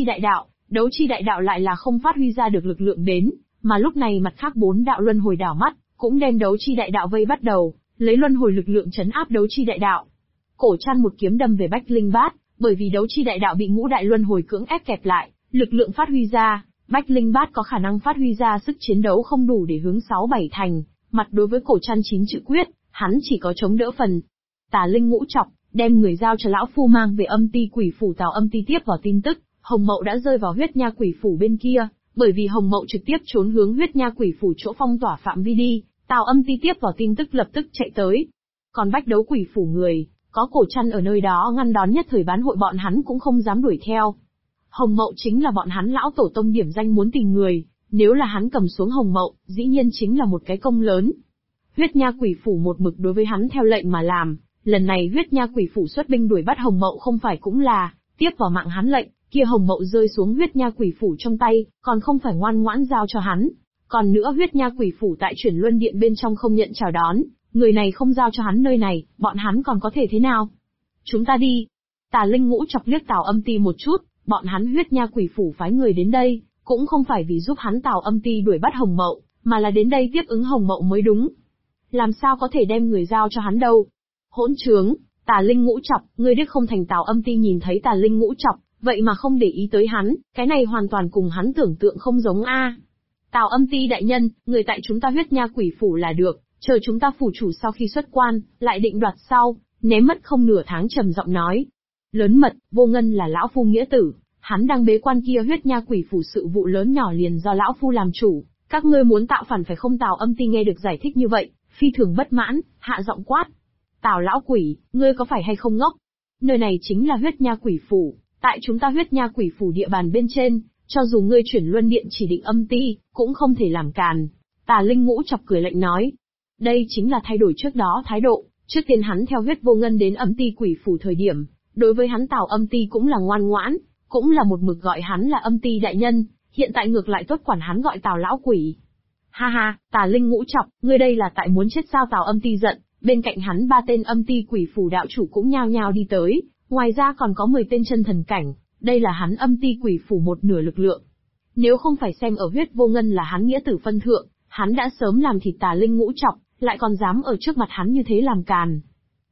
đại đạo lại là không phát huy ra được lực lượng đến, mà lúc này mặt khác 4 đạo luân hồi đảo mắt, cũng đem đấu chi đại đạo vây bắt đầu, lấy luân hồi lực lượng trấn áp đấu chi đại đạo. Cổ Trăn một kiếm đâm về Bách Linh Bát, bởi vì đấu chi đại đạo bị ngũ đại luân hồi cưỡng ép kẹp lại, lực lượng phát huy ra, Bách Linh Bát có khả năng phát huy ra sức chiến đấu không đủ để hướng 6-7 thành, mặt đối với Cổ Trăn 9 chữ quyết, hắn chỉ có chống đỡ phần. Tà Linh Ngũ Chọc, đem người giao cho lão phu mang về Âm Ti Quỷ Phủ. Tào Âm Ti tiếp vào tin tức, Hồng Mậu đã rơi vào Huyết Nha Quỷ Phủ bên kia, bởi vì Hồng Mậu trực tiếp trốn hướng Huyết Nha Quỷ Phủ chỗ phong tỏa phạm vi đi, Tào Âm Ti tiếp vào tin tức lập tức chạy tới. Còn Bách Đấu Quỷ Phủ người, có Cổ Trăn ở nơi đó ngăn đón nhất thời bán hội bọn hắn cũng không dám đuổi theo. Hồng Mậu chính là bọn hắn lão tổ tông điểm danh muốn tìm người, nếu là hắn cầm xuống Hồng Mậu, dĩ nhiên chính là một cái công lớn. Huyết Nha Quỷ Phủ một mực đối với hắn theo lệnh mà làm, lần này Huyết Nha Quỷ Phủ xuất binh đuổi bắt Hồng Mậu không phải cũng là tiếp vào mạng hắn lệnh, kia Hồng Mậu rơi xuống Huyết Nha Quỷ Phủ trong tay, còn không phải ngoan ngoãn giao cho hắn. Còn nữa Huyết Nha Quỷ Phủ tại Chuyển Luân Điện bên trong không nhận chào đón, người này không giao cho hắn nơi này, bọn hắn còn có thể thế nào? Chúng ta đi. Tà Linh Ngũ Chọc liếc Tào Âm Ti một chút, bọn hắn Huyết Nha Quỷ Phủ phái người đến đây, cũng không phải vì giúp hắn Tào Âm Ti đuổi bắt Hồng Mậu, mà là đến đây tiếp ứng Hồng Mậu mới đúng. Làm sao có thể đem người giao cho hắn đâu? Hỗn trướng, Tà Linh Ngũ Chọc, ngươi đích không thành. Tào Âm Ti nhìn thấy Tà Linh Ngũ Chọc, vậy mà không để ý tới hắn, cái này hoàn toàn cùng hắn tưởng tượng không giống a. Tào Âm Ti đại nhân, người tại chúng ta Huyết Nha Quỷ Phủ là được, chờ chúng ta phủ chủ sau khi xuất quan, lại định đoạt sau, ném mất không nửa tháng trầm giọng nói. Lớn mật, Vô Ngân là lão phu nghĩa tử, hắn đang bế quan kia Huyết Nha Quỷ Phủ sự vụ lớn nhỏ liền do lão phu làm chủ, các ngươi muốn tạo phản phải không? Tào Âm Ti nghe được giải thích như vậy, phi thường bất mãn, hạ giọng quát. Tào lão quỷ, ngươi có phải hay không ngốc? Nơi này chính là Huyết Nha Quỷ Phủ, tại chúng ta Huyết Nha Quỷ Phủ địa bàn bên trên, cho dù ngươi Chuyển Luân Điện chỉ định Âm Ti, cũng không thể làm càn. Tà Linh Ngũ Chọc cười lạnh nói. Đây chính là thay đổi trước đó thái độ, trước tiên hắn theo Huyết Vô Ngân đến Âm Ti Quỷ Phủ thời điểm, đối với hắn Tào Âm Ti cũng là ngoan ngoãn, cũng là một mực gọi hắn là Âm Ti đại nhân, hiện tại ngược lại tốt quản hắn gọi Tào lão quỷ. Ha ha, Tà Linh Ngũ Chọc, ngươi đây là tại muốn chết sao? Tào Âm Ti giận, bên cạnh hắn 3 tên Âm Ti Quỷ Phủ đạo chủ cũng nhao nhao đi tới, ngoài ra còn có 10 tên chân thần cảnh, đây là hắn Âm Ti Quỷ Phủ một nửa lực lượng. Nếu không phải xem ở Huyết Vô Ngân là hắn nghĩa tử phân thượng, hắn đã sớm làm thịt Tà Linh Ngũ Chọc, lại còn dám ở trước mặt hắn như thế làm càn.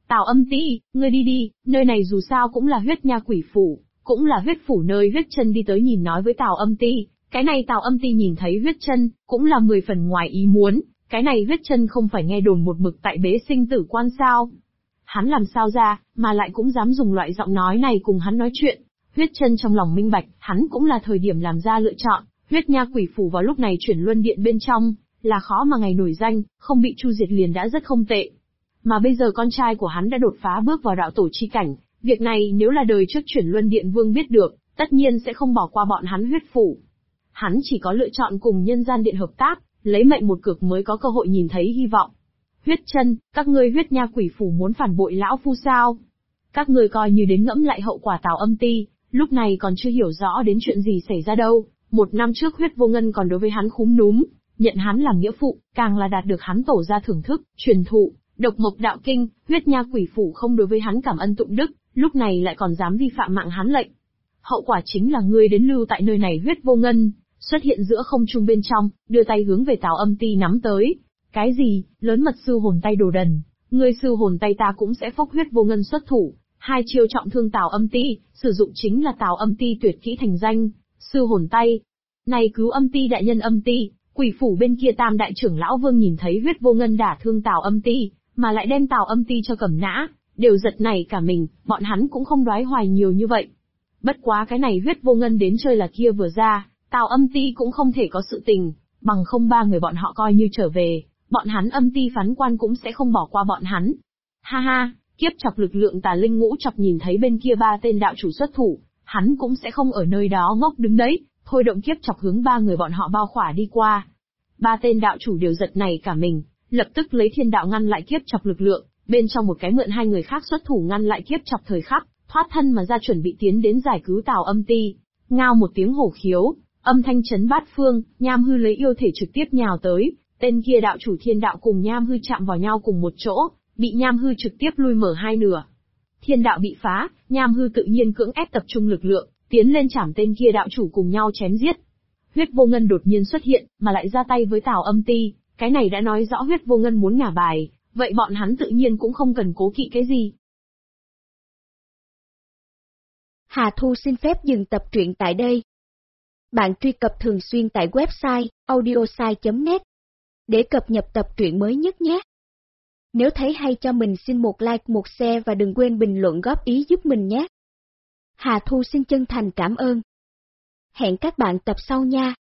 Tào Âm Ti, ngươi đi đi, nơi này dù sao cũng là huyết nha quỷ phủ, cũng là huyết phủ nơi huyết chân đi tới nhìn nói với Tào Âm Ti. Cái này Tào Âm Ti nhìn thấy huyết chân, cũng là 10 phần ngoài ý muốn, cái này huyết chân không phải nghe đồn một mực tại bế sinh tử quan sao. Hắn làm sao ra, mà lại cũng dám dùng loại giọng nói này cùng hắn nói chuyện. Huyết chân trong lòng minh bạch, hắn cũng là thời điểm làm ra lựa chọn, huyết nha quỷ phủ vào lúc này chuyển luân điện bên trong, là khó mà ngày nổi danh, không bị chu diệt liền đã rất không tệ. Mà bây giờ con trai của hắn đã đột phá bước vào đạo tổ chi cảnh, việc này nếu là đời trước chuyển luân điện vương biết được, tất nhiên sẽ không bỏ qua bọn hắn huyết phủ. Hắn chỉ có lựa chọn cùng nhân gian điện hợp tác, lấy mệnh một cược mới có cơ hội nhìn thấy hy vọng. Huyết chân, các ngươi huyết nha quỷ phủ muốn phản bội lão phu sao? Các ngươi coi như đến ngẫm lại hậu quả Tào Âm Ti, lúc này còn chưa hiểu rõ đến chuyện gì xảy ra đâu. 1 năm trước huyết vô ngân còn đối với hắn khúm núm, nhận hắn làm nghĩa phụ, càng là đạt được hắn tổ ra thưởng thức, truyền thụ, độc mộc đạo kinh, huyết nha quỷ phủ không đối với hắn cảm ân tụng đức, lúc này lại còn dám vi phạm mạng hắn lệnh. Hậu quả chính là ngươi đến lưu tại nơi này huyết vô ngân, xuất hiện giữa không trung bên trong, đưa tay hướng về Tào Âm Ti nắm tới. Cái gì, lớn mật sư hồn tay đồ đần, ngươi sư hồn tay ta cũng sẽ phốc huyết vô ngân xuất thủ, 2 chiêu trọng thương Tào Âm Ti, sử dụng chính là Tào Âm Ti tuyệt kỹ thành danh, sư hồn tay. Này cứu Âm Ti đại nhân Âm Ti, quỷ phủ bên kia Tam đại trưởng lão Vương nhìn thấy huyết vô ngân đả thương Tào Âm Ti, mà lại đem Tào Âm Ti cho cầm nã, đều giật nảy cả mình, bọn hắn cũng không đoái hoài nhiều như vậy. Bất quá cái này huyết vô ngân đến chơi là kia vừa ra, Tào Âm Ti cũng không thể có sự tình, bằng không 3 người bọn họ coi như trở về, bọn hắn Âm Ti phán quan cũng sẽ không bỏ qua bọn hắn. Ha ha, kiếp chọc lực lượng tà linh ngũ chọc nhìn thấy bên kia 3 tên đạo chủ xuất thủ, hắn cũng sẽ không ở nơi đó ngốc đứng đấy, thôi động kiếp chọc hướng 3 người bọn họ bao khỏa đi qua. 3 tên đạo chủ đều giật nảy cả mình, lập tức lấy thiên đạo ngăn lại kiếp chọc lực lượng, bên trong một cái mượn 2 người khác xuất thủ ngăn lại kiếp chọc thời khắc, thoát thân mà ra chuẩn bị tiến đến giải cứu Tào Âm Ti. Ngao một tiếng hổ khiếu, âm thanh chấn bát phương, Nham Hư lấy yêu thể trực tiếp nhào tới, tên kia đạo chủ thiên đạo cùng Nham Hư chạm vào nhau cùng một chỗ, bị Nham Hư trực tiếp lui mở 2 nửa. Thiên đạo bị phá, Nham Hư tự nhiên cưỡng ép tập trung lực lượng, tiến lên chảm tên kia đạo chủ cùng nhau chém giết. Huyết vô ngân đột nhiên xuất hiện, mà lại ra tay với Tào Âm Ti, cái này đã nói rõ huyết vô ngân muốn ngả bài, vậy bọn hắn tự nhiên cũng không cần cố kỵ cái gì. Hà Thu xin phép dừng tập truyện tại đây. Bạn truy cập thường xuyên tại website audiosai.net để cập nhật tập truyện mới nhất nhé. Nếu thấy hay cho mình xin một like, một share và đừng quên bình luận góp ý giúp mình nhé. Hà Thu xin chân thành cảm ơn. Hẹn các bạn tập sau nha.